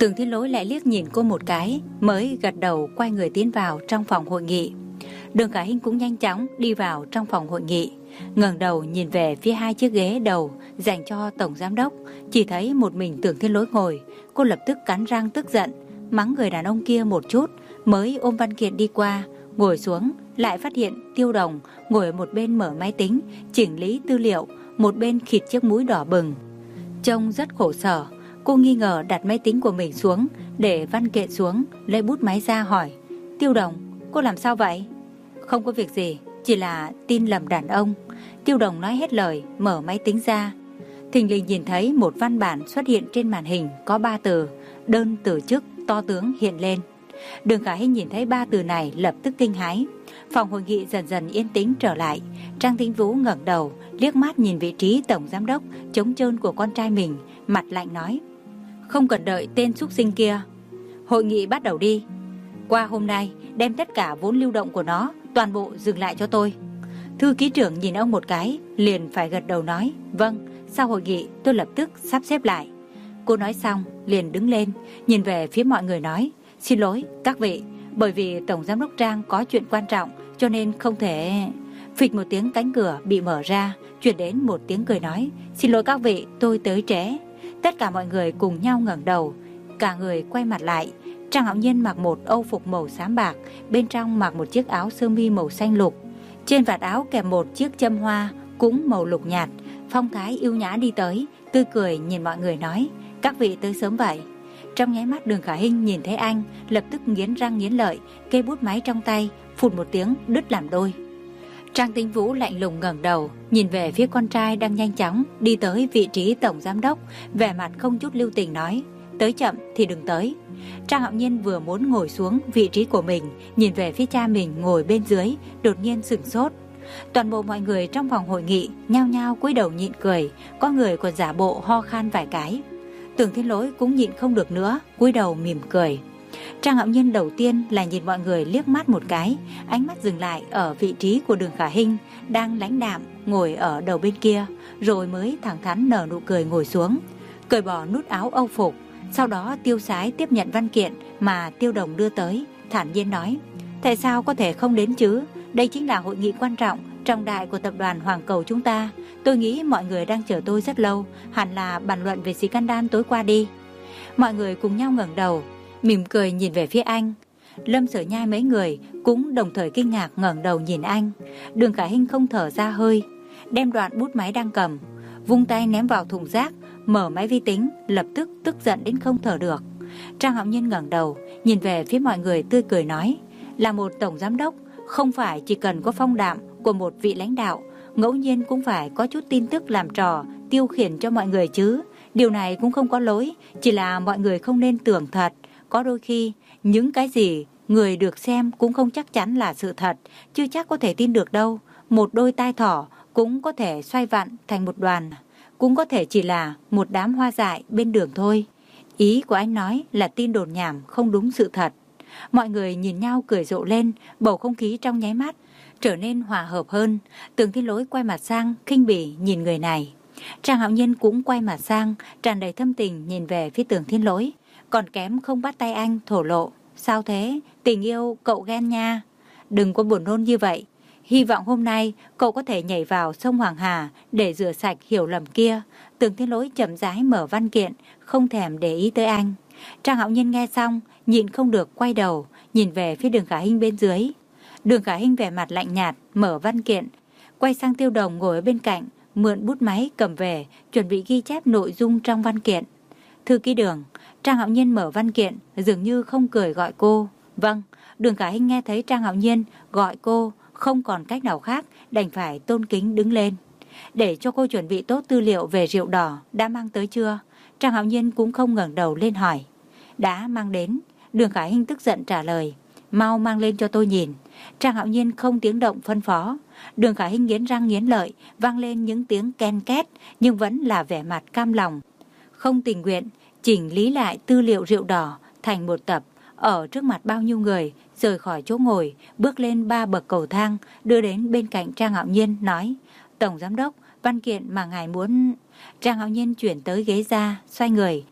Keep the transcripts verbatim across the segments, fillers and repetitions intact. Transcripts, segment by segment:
Tưởng Thiên Lỗi lại liếc nhìn cô một cái, mới gật đầu quay người tiến vào trong phòng hội nghị. Đường Khả Hinh cũng nhanh chóng đi vào trong phòng hội nghị, ngẩng đầu nhìn về phía hai chiếc ghế đầu dành cho tổng giám đốc, chỉ thấy một mình Tưởng Thiên Lỗi ngồi. Cô lập tức cắn răng tức giận, mắng người đàn ông kia một chút, mới ôm văn kiện đi qua, ngồi xuống, lại phát hiện Tiêu Đồng ngồi ở một bên mở máy tính, chỉnh lý tư liệu, một bên khịt chiếc mũi đỏ bừng, trông rất khổ sở. Cô nghi ngờ đặt máy tính của mình xuống, để văn kiện xuống, lấy bút máy ra hỏi: Tiêu Đồng, cô làm sao vậy? Không có việc gì, chỉ là tin lầm đàn ông. Tiêu Đồng nói hết lời, mở máy tính ra. Thình lình nhìn thấy một văn bản xuất hiện trên màn hình, có ba từ: đơn từ chức to tướng hiện lên. Đường Khả Hinh nhìn thấy ba từ này lập tức kinh hãi. Phòng hội nghị dần dần yên tĩnh trở lại. Trang Tĩnh Vũ ngẩng đầu, liếc mắt nhìn vị trí tổng giám đốc trống trơn của con trai mình, mặt lạnh nói: không cần đợi tên xúc sinh kia, hội nghị bắt đầu đi. Qua hôm nay đem tất cả vốn lưu động của nó toàn bộ dừng lại cho tôi. Thư ký trưởng nhìn ông một cái, liền phải gật đầu nói: vâng, sau hội nghị tôi lập tức sắp xếp lại. Cô nói xong liền đứng lên, nhìn về phía mọi người nói: xin lỗi các vị, bởi vì tổng giám đốc Trang có chuyện quan trọng cho nên không thể. Phịch một tiếng, cánh cửa bị mở ra, truyền đến một tiếng cười nói: xin lỗi các vị, tôi tới trễ. Tất cả mọi người cùng nhau ngẩng đầu, cả người quay mặt lại. Trang Hạo Nhiên mặc một âu phục màu xám bạc, bên trong mặc một chiếc áo sơ mi màu xanh lục, trên vạt áo kèm một chiếc châm hoa cũng màu lục nhạt, phong thái yêu nhã đi tới, tươi cười nhìn mọi người nói: các vị tới sớm vậy. Trong nháy mắt Đường Khả Hinh nhìn thấy anh, lập tức nghiến răng nghiến lợi, cây bút máy trong tay phụt một tiếng đứt làm đôi. Trang Tĩnh Vũ lạnh lùng ngẩng đầu, nhìn về phía con trai đang nhanh chóng đi tới vị trí tổng giám đốc, vẻ mặt không chút lưu tình nói: tới chậm thì đừng tới. Trang Hạo Nhiên vừa muốn ngồi xuống vị trí của mình, nhìn về phía cha mình ngồi bên dưới, đột nhiên sửng sốt. Toàn bộ mọi người trong phòng hội nghị nhao nhao cúi đầu nhịn cười, có người còn giả bộ ho khan vài cái. Tưởng Thiên Lỗi cũng nhịn không được nữa, cúi đầu mỉm cười. Trang Hạo Nhiên đầu tiên là nhìn mọi người liếc mắt một cái, ánh mắt dừng lại ở vị trí của Đường Khả Hinh đang lãnh đạm ngồi ở đầu bên kia, rồi mới thẳng thắn nở nụ cười ngồi xuống, cởi bỏ nút áo âu phục. Sau đó tiêu sái tiếp nhận văn kiện mà Tiêu Đồng đưa tới, thản nhiên nói: tại sao có thể không đến chứ? Đây chính là hội nghị quan trọng, trọng đại của tập đoàn Hoàng Cầu chúng ta. Tôi nghĩ mọi người đang chờ tôi rất lâu, hẳn là bàn luận về scandal tối qua đi. Mọi người cùng nhau ngẩng đầu, mỉm cười nhìn về phía anh. Lâm Sở Nhai mấy người cũng đồng thời kinh ngạc ngẩng đầu nhìn anh. Đường Khả Hinh không thở ra hơi, đem đoạn bút máy đang cầm, vung tay ném vào thùng rác, mở máy vi tính, lập tức tức giận đến không thở được. Trang Hạo Nhiên ngẩng đầu, nhìn về phía mọi người tươi cười nói: là một tổng giám đốc, không phải chỉ cần có phong đạm của một vị lãnh đạo, ngẫu nhiên cũng phải có chút tin tức làm trò, tiêu khiển cho mọi người chứ. Điều này cũng không có lỗi, chỉ là mọi người không nên tưởng thật. Có đôi khi, những cái gì người được xem cũng không chắc chắn là sự thật, chưa chắc có thể tin được đâu. Một đôi tai thỏ cũng có thể xoay vặn thành một đoàn, cũng có thể chỉ là một đám hoa dại bên đường thôi. Ý của anh nói là tin đồn nhảm không đúng sự thật. Mọi người nhìn nhau cười rộ lên, bầu không khí trong nháy mắt trở nên hòa hợp hơn. Tưởng Thiên Lỗi quay mặt sang khinh bỉ nhìn người này. Trang Hạo Nhiên cũng quay mặt sang, tràn đầy thâm tình nhìn về phía Tưởng Thiên Lỗi, còn kém không bắt tay anh thổ lộ: sao thế, tình yêu cậu ghen nha. Đừng có buồn nôn như vậy. Hy vọng hôm nay cậu có thể nhảy vào sông Hoàng Hà để rửa sạch hiểu lầm kia. Tưởng Thiên Lỗi chậm rãi mở văn kiện, không thèm để ý tới anh. Trang Hạo Nhiên nghe xong, nhịn không được quay đầu, nhìn về phía Đường Khả Hinh bên dưới. Đường Khả Hinh vẻ mặt lạnh nhạt, mở văn kiện, quay sang Tiêu Đồng ngồi ở bên cạnh, mượn bút máy cầm về, chuẩn bị ghi chép nội dung trong văn kiện. Thư ký Đường. Trang Hạo Nhiên mở văn kiện, dường như không cười gọi cô. Vâng. Đường Khả Hinh nghe thấy Trang Hạo Nhiên gọi cô, không còn cách nào khác, đành phải tôn kính đứng lên. Để cho cô chuẩn bị tốt tư liệu về rượu đỏ, đã mang tới chưa? Trang Hạo Nhiên cũng không ngẩng đầu lên hỏi. Đã mang đến. Đường Khả Hinh tức giận trả lời. Mau mang lên cho tôi nhìn. Trang Hạo Nhiên không tiếng động phân phó. Đường Khả Hinh nghiến răng nghiến lợi, vang lên những tiếng ken két, nhưng vẫn là vẻ mặt cam lòng, không tình nguyện, chỉnh lý lại tư liệu rượu đỏ thành một tập, ở trước mặt bao nhiêu người, rời khỏi chỗ ngồi, bước lên ba bậc cầu thang, đưa đến bên cạnh Trang Hạo Nhiên, nói: Tổng giám đốc, văn kiện mà ngài muốn. Trang Hạo Nhiên chuyển tới ghế ra, xoay người.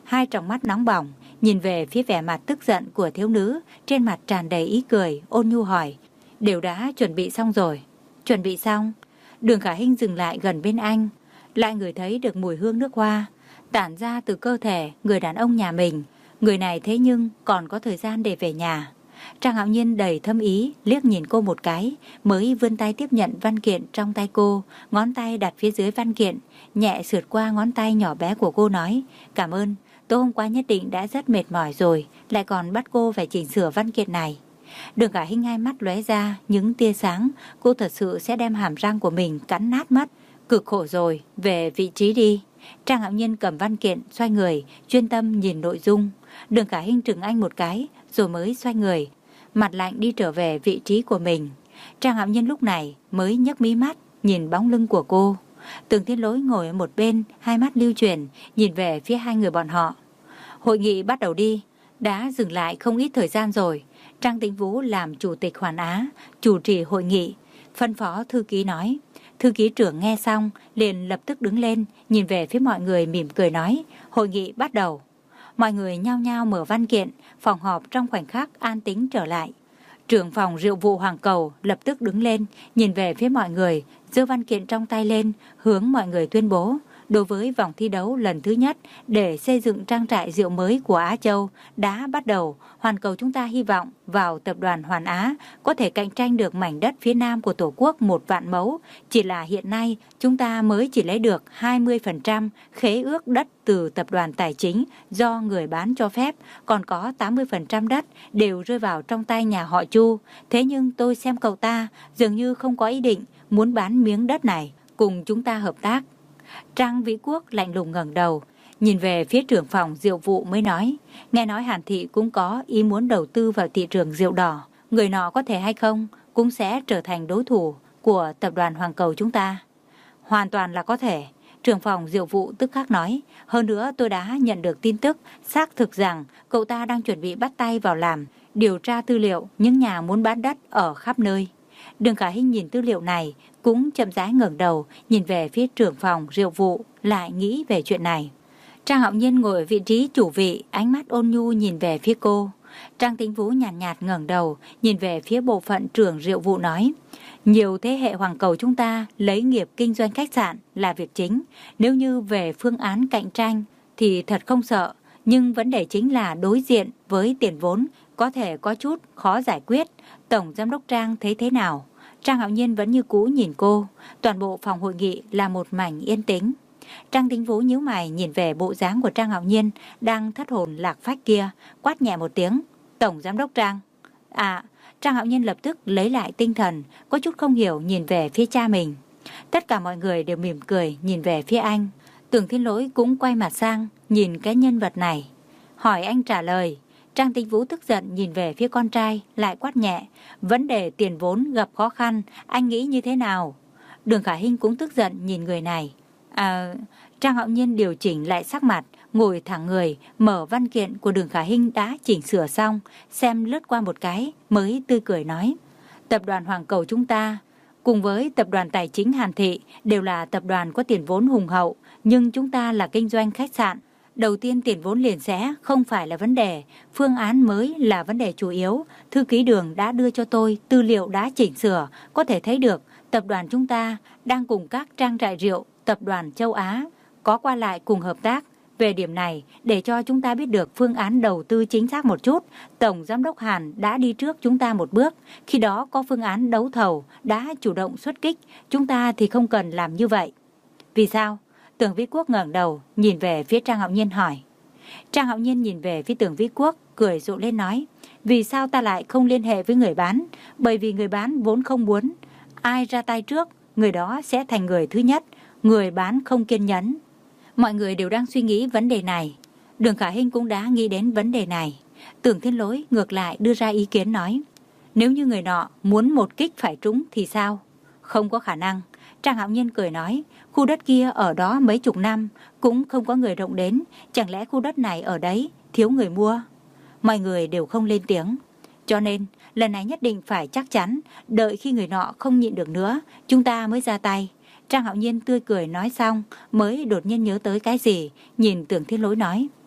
hai tròng mắt nóng bỏng, nhìn về phía vẻ mặt tức giận của thiếu nữ, trên mặt tràn đầy ý cười, ôn nhu hỏi, đều đã chuẩn bị xong rồi. Chuẩn bị xong? Đường Khả Hinh dừng lại gần bên anh, lại ngửi thấy được mùi hương nước hoa tản ra từ cơ thể người đàn ông nhà mình. Người này thế nhưng còn có thời gian để về nhà. Trang Hạo Nhiên đầy thâm ý liếc nhìn cô một cái, mới vươn tay tiếp nhận văn kiện trong tay cô, ngón tay đặt phía dưới văn kiện, nhẹ sượt qua ngón tay nhỏ bé của cô nói, cảm ơn, tối hôm qua nhất định đã rất mệt mỏi rồi, lại còn bắt cô phải chỉnh sửa văn kiện này. Đường Khả Hinh hai mắt lóe ra những tia sáng, cô thật sự sẽ đem hàm răng của mình cắn nát mất. Cực khổ rồi, về vị trí đi. Trang Hạo Nhiên cầm văn kiện, xoay người, chuyên tâm nhìn nội dung. Đường Khả Hinh trừng anh một cái, rồi mới xoay người, mặt lạnh đi trở về vị trí của mình. Trang Hạo Nhiên lúc này mới nhấc mí mắt, nhìn bóng lưng của cô. Tưởng Thiên Lỗi ngồi ở một bên, hai mắt lưu chuyển, nhìn về phía hai người bọn họ. Hội nghị bắt đầu đi, đã dừng lại không ít thời gian rồi. Trang Tĩnh Vũ làm chủ tịch Hoàn Á, chủ trì hội nghị, phân phó thư ký nói. Thư ký trưởng nghe xong, liền lập tức đứng lên, nhìn về phía mọi người mỉm cười nói, hội nghị bắt đầu. Mọi người nhao nhao mở văn kiện, phòng họp trong khoảnh khắc an tĩnh trở lại. Trưởng phòng rượu vụ Hoàng Cầu lập tức đứng lên, nhìn về phía mọi người, giơ văn kiện trong tay lên, hướng mọi người tuyên bố. Đối với vòng thi đấu lần thứ nhất để xây dựng trang trại rượu mới của Á Châu đã bắt đầu, Hoàn Cầu chúng ta hy vọng vào tập đoàn Hoàn Á có thể cạnh tranh được mảnh đất phía nam của Tổ quốc một vạn mẫu. Chỉ là hiện nay chúng ta mới chỉ lấy được hai mươi phần trăm khế ước đất từ tập đoàn tài chính do người bán cho phép, còn có tám mươi phần trăm đất đều rơi vào trong tay nhà họ Chu. Thế nhưng tôi xem cậu ta dường như không có ý định muốn bán miếng đất này cùng chúng ta hợp tác. Trang Vĩ Quốc lạnh lùng ngẩng đầu, nhìn về phía trưởng phòng rượu vụ mới nói, nghe nói Hàn Thị cũng có ý muốn đầu tư vào thị trường rượu đỏ, người nọ có thể hay không cũng sẽ trở thành đối thủ của tập đoàn Hoàng Cầu chúng ta. Hoàn toàn là có thể, trưởng phòng rượu vụ tức khắc nói, hơn nữa tôi đã nhận được tin tức xác thực rằng cậu ta đang chuẩn bị bắt tay vào làm, điều tra tư liệu những nhà muốn bán đất ở khắp nơi. Đường Khả Hinh nhìn tư liệu này, cũng chậm rãi ngẩng đầu, nhìn về phía trưởng phòng rượu vụ, lại nghĩ về chuyện này. Trang Hạo Nhiên ngồi ở vị trí chủ vị, ánh mắt ôn nhu nhìn về phía cô. Trang Tĩnh Vũ nhàn nhạt, nhạt ngẩng đầu, nhìn về phía bộ phận trưởng rượu vụ nói, nhiều thế hệ Hoàng Cầu chúng ta lấy nghiệp kinh doanh khách sạn là việc chính. Nếu như về phương án cạnh tranh thì thật không sợ, nhưng vấn đề chính là đối diện với tiền vốn có thể có chút khó giải quyết. Tổng giám đốc Trang thấy thế nào? Trang Hạo Nhiên vẫn như cũ nhìn cô. Toàn bộ phòng hội nghị là một mảnh yên tĩnh. Trang Tĩnh Vũ nhíu mày nhìn về bộ dáng của Trang Hạo Nhiên đang thất hồn lạc phách kia, quát nhẹ một tiếng, Tổng giám đốc Trang. À, Trang Hạo Nhiên lập tức lấy lại tinh thần, có chút không hiểu nhìn về phía cha mình. Tất cả mọi người đều mỉm cười nhìn về phía anh. Tưởng Thiên Lỗi cũng quay mặt sang nhìn cái nhân vật này, hỏi anh trả lời. Trang Tĩnh Vũ tức giận nhìn về phía con trai, lại quát nhẹ, vấn đề tiền vốn gặp khó khăn, anh nghĩ như thế nào? Đường Khả Hinh cũng tức giận nhìn người này. À, Trang Hạo Nhiên điều chỉnh lại sắc mặt, ngồi thẳng người, mở văn kiện của Đường Khả Hinh đã chỉnh sửa xong, xem lướt qua một cái, mới tươi cười nói, tập đoàn Hoàng Cầu chúng ta, cùng với tập đoàn tài chính Hàn Thị, đều là tập đoàn có tiền vốn hùng hậu, nhưng chúng ta là kinh doanh khách sạn. Đầu tiên tiền vốn liền sẽ không phải là vấn đề, phương án mới là vấn đề chủ yếu. Thư ký Đường đã đưa cho tôi tư liệu đã chỉnh sửa, có thể thấy được tập đoàn chúng ta đang cùng các trang trại rượu tập đoàn châu Á có qua lại cùng hợp tác. Về điểm này, để cho chúng ta biết được phương án đầu tư chính xác một chút, Tổng Giám đốc Hàn đã đi trước chúng ta một bước. Khi đó có phương án đấu thầu đã chủ động xuất kích, chúng ta thì không cần làm như vậy. Vì sao? Tưởng Vĩ Quốc ngẩng đầu, nhìn về phía Trang Hạo Nhiên hỏi. Trang Hạo Nhiên nhìn về phía Tưởng Vĩ Quốc, cười rộ lên nói, vì sao ta lại không liên hệ với người bán? Bởi vì người bán vốn không muốn. Ai ra tay trước, người đó sẽ thành người thứ nhất. Người bán không kiên nhẫn. Mọi người đều đang suy nghĩ vấn đề này. Đường Khả Hinh cũng đã nghĩ đến vấn đề này. Tưởng Thiên Lỗi ngược lại đưa ra ý kiến nói, nếu như người nọ muốn một kích phải trúng thì sao? Không có khả năng. Trang Hạo Nhiên cười nói, khu đất kia ở đó mấy chục năm cũng không có người động đến, chẳng lẽ khu đất này ở đấy thiếu người mua? Mọi người đều không lên tiếng. Cho nên lần này nhất định phải chắc chắn, đợi khi người nọ không nhịn được nữa, chúng ta mới ra tay. Trang Hạo Nhiên tươi cười nói xong, mới đột nhiên nhớ tới cái gì, nhìn Tưởng Thiên Lỗi nói,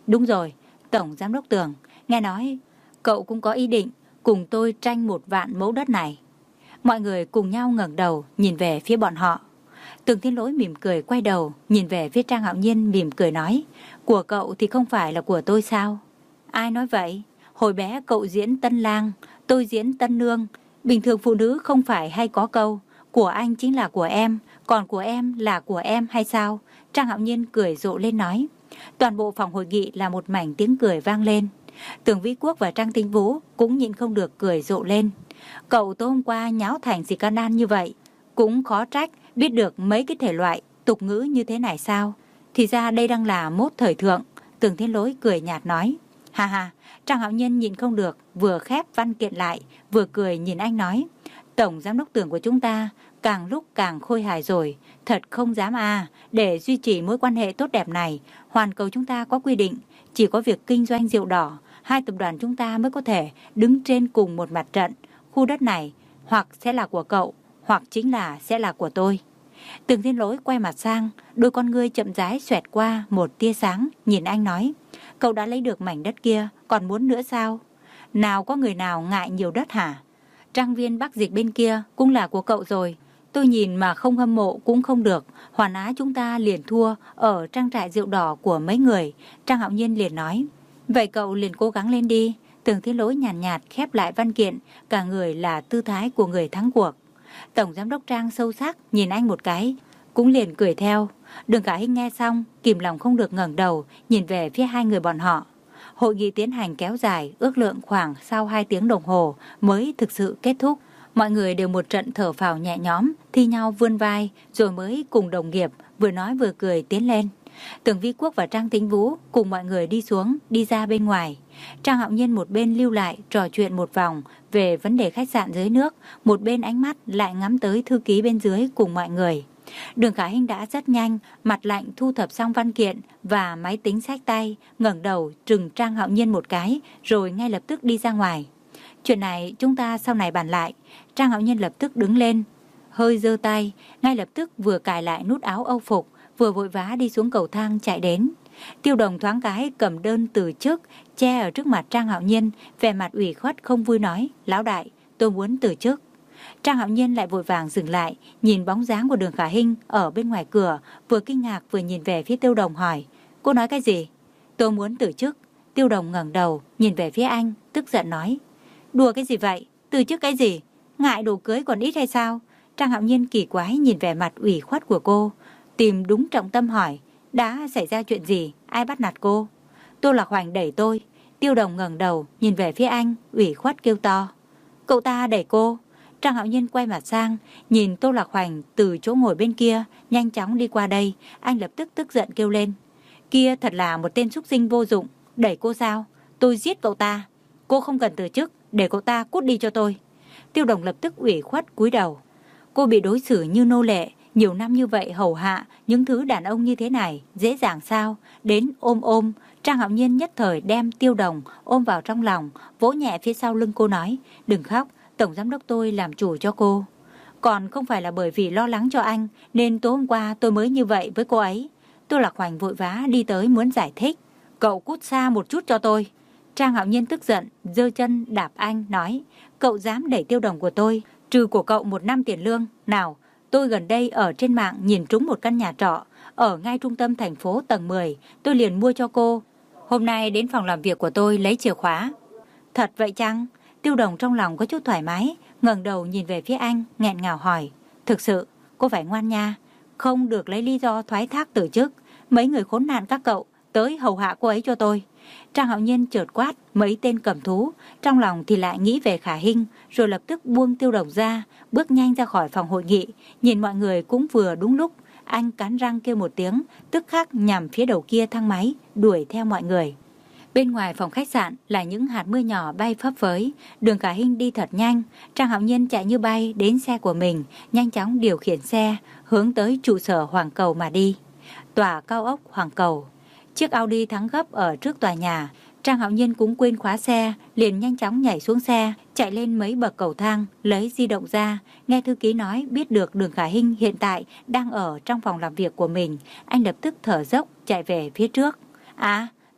Đúng rồi, Tổng Giám đốc Tường, nghe nói cậu cũng có ý định cùng tôi tranh một vạn mẫu đất này. Mọi người cùng nhau ngẩng đầu nhìn về phía bọn họ. Tường Thiên Lỗi mỉm cười quay đầu nhìn về phía Trang Hạo Nhiên mỉm cười nói, của cậu thì không phải là của tôi sao? Ai nói vậy? Hồi bé cậu diễn tân lang, tôi diễn tân nương. Bình thường phụ nữ không phải hay có câu, của anh chính là của em, còn của em là của em hay sao? Trang Hạo Nhiên cười rộ lên nói. Toàn bộ phòng hội nghị là một mảnh tiếng cười vang lên. Tường Vĩ Quốc và Trang Tinh Vũ cũng nhịn không được cười rộ lên. Cậu tối hôm qua nháo thành scandal như vậy, cũng khó trách biết được mấy cái thể loại tục ngữ như thế này sao? Thì ra đây đang là mốt thời thượng. Tường Thiên Lỗi cười nhạt nói. Ha ha, Trang Hạo Nhiên nhịn không được, vừa khép văn kiện lại, vừa cười nhìn anh nói. Tổng Giám đốc Tường của chúng ta càng lúc càng khôi hài rồi, thật không dám à, để duy trì mối quan hệ tốt đẹp này, hoàn cầu chúng ta có quy định, chỉ có việc kinh doanh rượu đỏ, hai tập đoàn chúng ta mới có thể đứng trên cùng một mặt trận. Khu đất này hoặc sẽ là của cậu, hoặc chính là sẽ là của tôi. Tường Thiên Lỗi quay mặt sang, đôi con ngươi chậm rãi xoẹt qua một tia sáng, nhìn anh nói, cậu đã lấy được mảnh đất kia, còn muốn nữa sao? Nào có người nào ngại nhiều đất hả? Trang viên Bắc Dịch bên kia cũng là của cậu rồi. Tôi nhìn mà không hâm mộ cũng không được. Hoàn Á chúng ta liền thua ở trang trại rượu đỏ của mấy người. Trang Hạo Nhiên liền nói, vậy cậu liền cố gắng lên đi. Tường Thiên Lỗi nhàn nhạt, nhạt khép lại văn kiện, cả người là tư thái của người thắng cuộc. Tổng Giám đốc Trang sâu sắc nhìn anh một cái, cũng liền cười theo. Đường Khả Hinh nghe xong, kìm lòng không được ngẩng đầu, nhìn về phía hai người bọn họ. Hội nghị tiến hành kéo dài, ước lượng khoảng sau hai tiếng đồng hồ mới thực sự kết thúc. Mọi người đều một trận thở phào nhẹ nhõm, thi nhau vươn vai, rồi mới cùng đồng nghiệp vừa nói vừa cười tiến lên. Tường Vi Quốc và Trang Tính Vũ cùng mọi người đi xuống, đi ra bên ngoài. Trang Hạo Nhiên một bên lưu lại trò chuyện một vòng về vấn đề khách sạn dưới nước, một bên ánh mắt lại ngắm tới thư ký bên dưới cùng mọi người. Đường Khả Hinh đã rất nhanh, mặt lạnh thu thập xong văn kiện và máy tính xách tay, ngẩng đầu trừng Trang Hạo Nhiên một cái, rồi ngay lập tức đi ra ngoài. Chuyện này chúng ta sau này bàn lại. Trang Hạo Nhiên lập tức đứng lên, hơi giơ tay, ngay lập tức vừa cài lại nút áo âu phục, vừa vội vã đi xuống cầu thang chạy đến. Tiêu Đồng thoáng cái cầm đơn từ chức, che ở trước mặt Trang Hạo Nhiên, vẻ mặt ủy khuất không vui nói, lão đại, tôi muốn từ chức. Trang Hạo Nhiên lại vội vàng dừng lại, nhìn bóng dáng của Đường Khả Hinh ở bên ngoài cửa, vừa kinh ngạc vừa nhìn về phía Tiêu Đồng hỏi, cô nói cái gì? Tôi muốn từ chức. Tiêu Đồng ngẩng đầu, nhìn về phía anh, tức giận nói, đùa cái gì vậy? Từ chức cái gì? Ngại đồ cưới còn ít hay sao? Trang Hạo Nhiên kỳ quái nhìn vẻ mặt ủy khuất của cô, tìm đúng trọng tâm hỏi, đã xảy ra chuyện gì? Ai bắt nạt cô? Tô Lạc Hoành đẩy tôi. Tiêu Đồng ngẩng đầu, nhìn về phía anh, ủy khuất kêu to, cậu ta đẩy cô? Trang Hạo Nhiên quay mặt sang, nhìn Tô Lạc Hoành từ chỗ ngồi bên kia, nhanh chóng đi qua đây, anh lập tức tức giận kêu lên. Kia thật là một tên súc sinh vô dụng, đẩy cô sao? Tôi giết cậu ta. Cô không cần từ chức, để cậu ta cút đi cho tôi. Tiêu Đồng lập tức ủy khuất cúi đầu. Cô bị đối xử như nô lệ, nhiều năm như vậy hầu hạ những thứ đàn ông như thế này, dễ dàng sao? Đến ôm ôm, Trang Hạo Nhiên nhất thời đem Tiêu Đồng ôm vào trong lòng, vỗ nhẹ phía sau lưng cô nói, đừng khóc, Tổng Giám đốc tôi làm chủ cho cô. Còn không phải là bởi vì lo lắng cho anh nên tối hôm qua tôi mới như vậy với cô ấy. Tô Lạc Hoành vội vã đi tới muốn giải thích. Cậu cút xa một chút cho tôi. Trang Hạo Nhiên tức giận, giơ chân đạp anh, nói, cậu dám đẩy Tiêu Đồng của tôi, trừ của cậu một năm tiền lương. Nào, tôi gần đây ở trên mạng nhìn trúng một căn nhà trọ, ở ngay trung tâm thành phố tầng mười, tôi liền mua cho cô. Hôm nay đến phòng làm việc của tôi lấy chìa khóa. Thật vậy chăng? Tiêu Đồng trong lòng có chút thoải mái, ngẩng đầu nhìn về phía anh, nghẹn ngào hỏi, thực sự, cô phải ngoan nha, không được lấy lý do thoái thác từ chức. Mấy người khốn nạn các cậu, tới hầu hạ cô ấy cho tôi. Trang Hạo Nhiên chợt quát mấy tên cầm thú, trong lòng thì lại nghĩ về Khả Hinh, rồi lập tức buông Tiêu Đồng ra, bước nhanh ra khỏi phòng hội nghị, nhìn mọi người cũng vừa đúng lúc, anh cắn răng kêu một tiếng, tức khắc nhằm phía đầu kia thang máy, đuổi theo mọi người. Bên ngoài phòng khách sạn là những hạt mưa nhỏ bay phấp phới, Đường Khả Hinh đi thật nhanh, Trang Hạo Nhiên chạy như bay đến xe của mình, nhanh chóng điều khiển xe, hướng tới trụ sở Hoàng Cầu mà đi. Tòa cao ốc Hoàng Cầu. Chiếc Audi thắng gấp ở trước tòa nhà, Trang Hạo Nhiên cũng quên khóa xe, liền nhanh chóng nhảy xuống xe, chạy lên mấy bậc cầu thang, lấy di động ra, nghe thư ký nói biết được Đường Khả Hinh hiện tại đang ở trong phòng làm việc của mình, anh lập tức thở dốc chạy về phía trước. À,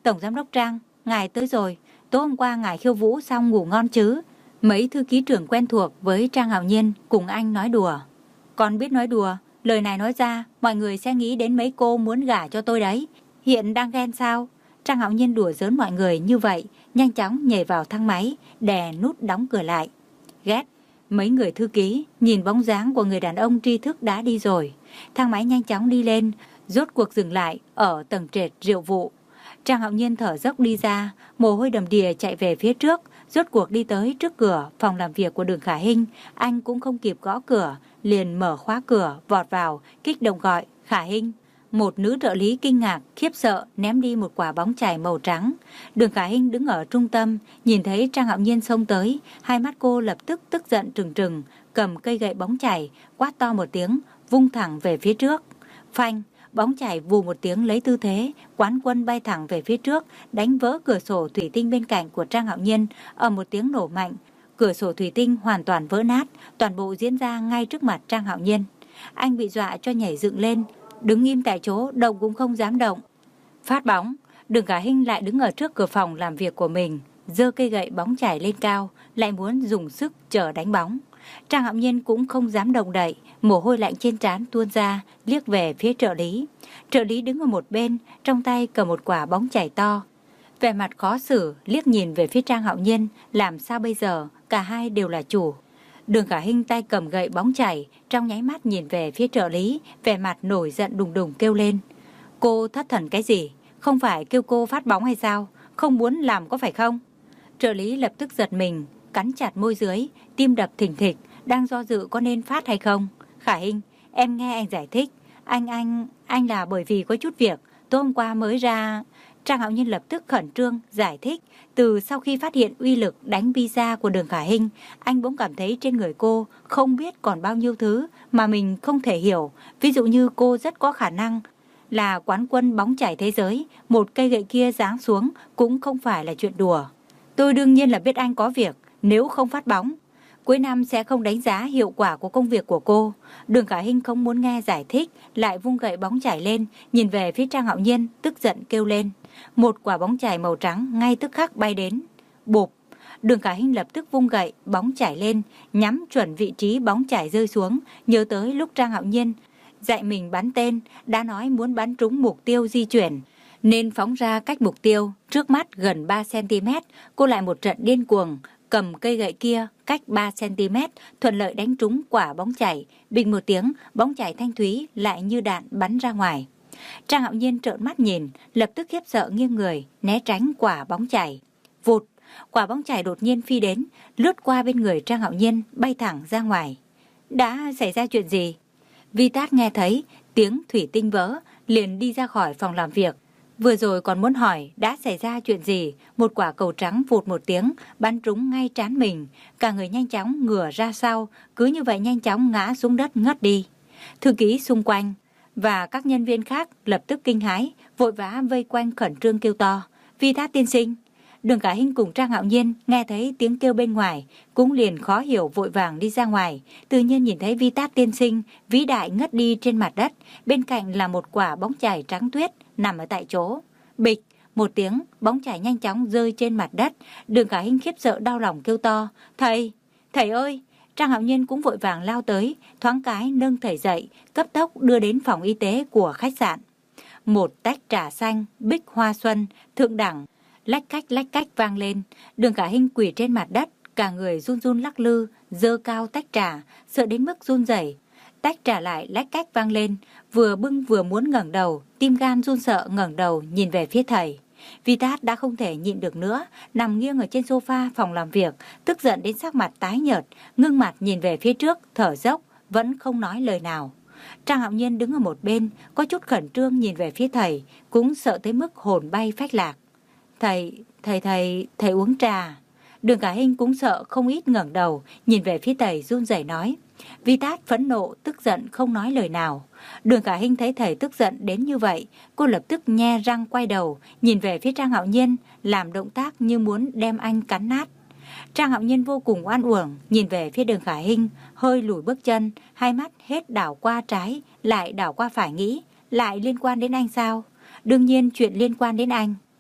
Tổng giám đốc Trang, ngài tới rồi. Tối hôm qua ngài khiêu vũ xong ngủ ngon chứ? Mấy thư ký trưởng quen thuộc với Trang Hạo Nhiên cùng anh nói đùa. Con biết nói đùa, lời này nói ra mọi người sẽ nghĩ đến mấy cô muốn gả cho tôi đấy. Hiện đang ghen sao? Trang Hạo Nhiên đùa giỡn mọi người như vậy, nhanh chóng nhảy vào thang máy, đè nút đóng cửa lại. Ghét. Mấy người thư ký nhìn bóng dáng của người đàn ông tri thức đã đi rồi. Thang máy nhanh chóng đi lên, rốt cuộc dừng lại ở tầng trệt rượu vụ. Trang Hạo Nhiên thở dốc đi ra, mồ hôi đầm đìa chạy về phía trước, rốt cuộc đi tới trước cửa phòng làm việc của Đường Khả Hinh. Anh cũng không kịp gõ cửa, liền mở khóa cửa, vọt vào, kích động gọi, Khả Hinh. Một nữ trợ lý kinh ngạc, khiếp sợ, ném đi một quả bóng chày màu trắng. Đường Khả Hinh đứng ở trung tâm, nhìn thấy Trang Hạo Nhiên xông tới, hai mắt cô lập tức tức giận trừng trừng, cầm cây gậy bóng chày, quát to một tiếng, vung thẳng về phía trước. Phanh, bóng chày vù một tiếng lấy tư thế, quán quân bay thẳng về phía trước, đánh vỡ cửa sổ thủy tinh bên cạnh của Trang Hạo Nhiên, ở một tiếng nổ mạnh. Cửa sổ thủy tinh hoàn toàn vỡ nát, toàn bộ diễn ra ngay trước mặt Trang Hạo Nhiên. Anh bị dọa cho nhảy dựng lên, đứng im tại chỗ, động cũng không dám động. Phát bóng, Đường Khả Hinh lại đứng ở trước cửa phòng làm việc của mình, giơ cây gậy bóng chảy lên cao, lại muốn dùng sức chờ đánh bóng. Trang Hạo Nhiên cũng không dám động đậy, mồ hôi lạnh trên trán tuôn ra, liếc về phía trợ lý. Trợ lý đứng ở một bên, trong tay cầm một quả bóng chảy to. Vẻ mặt khó xử, liếc nhìn về phía Trang Hạo Nhiên, làm sao bây giờ, cả hai đều là chủ. Đường Khả Hinh tay cầm gậy bóng chảy, trong nháy mắt nhìn về phía trợ lý, vẻ mặt nổi giận đùng đùng kêu lên. Cô thất thần cái gì? Không phải kêu cô phát bóng hay sao? Không muốn làm có phải không? Trợ lý lập tức giật mình, cắn chặt môi dưới, tim đập thình thịch, đang do dự có nên phát hay không. Khả Hinh, em nghe anh giải thích. Anh, anh, anh là bởi vì có chút việc, tối hôm qua mới ra... Trang Hạo Nhiên lập tức khẩn trương, giải thích. Từ sau khi phát hiện uy lực đánh pizza của Đường Khả Hinh, anh bỗng cảm thấy trên người cô không biết còn bao nhiêu thứ mà mình không thể hiểu. Ví dụ như cô rất có khả năng là quán quân bóng chảy thế giới, một cây gậy kia giáng xuống cũng không phải là chuyện đùa. Tôi đương nhiên là biết anh có việc, nếu không phát bóng, cuối năm sẽ không đánh giá hiệu quả của công việc của cô. Đường Khả Hinh không muốn nghe giải thích, lại vung gậy bóng chảy lên, nhìn về phía Trang Hạo Nhiên, tức giận kêu lên. Một quả bóng chảy màu trắng ngay tức khắc bay đến. Bụp! Đường Khả Hinh lập tức vung gậy bóng chảy lên, nhắm chuẩn vị trí bóng chảy rơi xuống, nhớ tới lúc Trang Hạo Nhiên dạy mình bắn tên, đã nói muốn bắn trúng mục tiêu di chuyển, nên phóng ra cách mục tiêu trước mắt gần ba xăng ti mét. Cô lại một trận điên cuồng, cầm cây gậy kia cách ba xăng ti mét, thuận lợi đánh trúng quả bóng chảy. Bình một tiếng, bóng chảy thanh thúy lại như đạn bắn ra ngoài. Trang Hạo Nhiên trợn mắt nhìn, lập tức khiếp sợ nghiêng người, né tránh quả bóng chảy. Vụt, quả bóng chảy đột nhiên phi đến, lướt qua bên người Trang Hạo Nhiên, bay thẳng ra ngoài. Đã xảy ra chuyện gì? Vi Tát nghe thấy tiếng thủy tinh vỡ, liền đi ra khỏi phòng làm việc. Vừa rồi còn muốn hỏi đã xảy ra chuyện gì, một quả cầu trắng vụt một tiếng, bắn trúng ngay trán mình. Cả người nhanh chóng ngửa ra sau, cứ như vậy nhanh chóng ngã xuống đất ngất đi. Thư ký xung quanh và các nhân viên khác lập tức kinh hãi, vội vã vây quanh khẩn trương kêu to. Vi Thát tiên sinh! Đường Khả Hinh cùng Trang Hạo Nhiên nghe thấy tiếng kêu bên ngoài, cũng liền khó hiểu vội vàng đi ra ngoài. Tự nhiên nhìn thấy Vi Tát tiên sinh vĩ đại ngất đi trên mặt đất, bên cạnh là một quả bóng chảy trắng tuyết nằm ở tại chỗ. Bịch! Một tiếng, bóng chảy nhanh chóng rơi trên mặt đất. Đường Khả Hinh khiếp sợ đau lòng kêu to. Thầy! Thầy ơi! Trang Hạo Nhiên cũng vội vàng lao tới, thoáng cái nâng thầy dậy, cấp tốc đưa đến phòng y tế của khách sạn. Một tách trà xanh, bích hoa xuân, thượng đẳng, lách cách lách cách vang lên. Đường Khả Hinh quỳ trên mặt đất, cả người run run lắc lư, giơ cao tách trà, sợ đến mức run rẩy. Tách trà lại lách cách vang lên, vừa bưng vừa muốn ngẩng đầu, tim gan run sợ ngẩng đầu nhìn về phía thầy. Vi Tát đã không thể nhịn được nữa, nằm nghiêng ở trên sofa phòng làm việc, tức giận đến sắc mặt tái nhợt, ngưng mặt nhìn về phía trước, thở dốc, vẫn không nói lời nào. Trang Hạo Nhiên đứng ở một bên, có chút khẩn trương nhìn về phía thầy, cũng sợ tới mức hồn bay phách lạc. Thầy, thầy, thầy, thầy uống trà. Đường Khả Hinh cũng sợ không ít ngẩng đầu, nhìn về phía thầy run rẩy nói. Vi Tát phẫn nộ, tức giận không nói lời nào. Đường Khả Hinh thấy thầy tức giận đến như vậy, cô lập tức nhe răng quay đầu, nhìn về phía Trang Hạo Nhiên, làm động tác như muốn đem anh cắn nát. Trang Hạo Nhiên vô cùng oan uổng, nhìn về phía Đường Khả Hinh, hơi lùi bước chân, hai mắt hết đảo qua trái, lại đảo qua phải nghĩ, lại liên quan đến anh sao? Đương nhiên chuyện liên quan đến anh.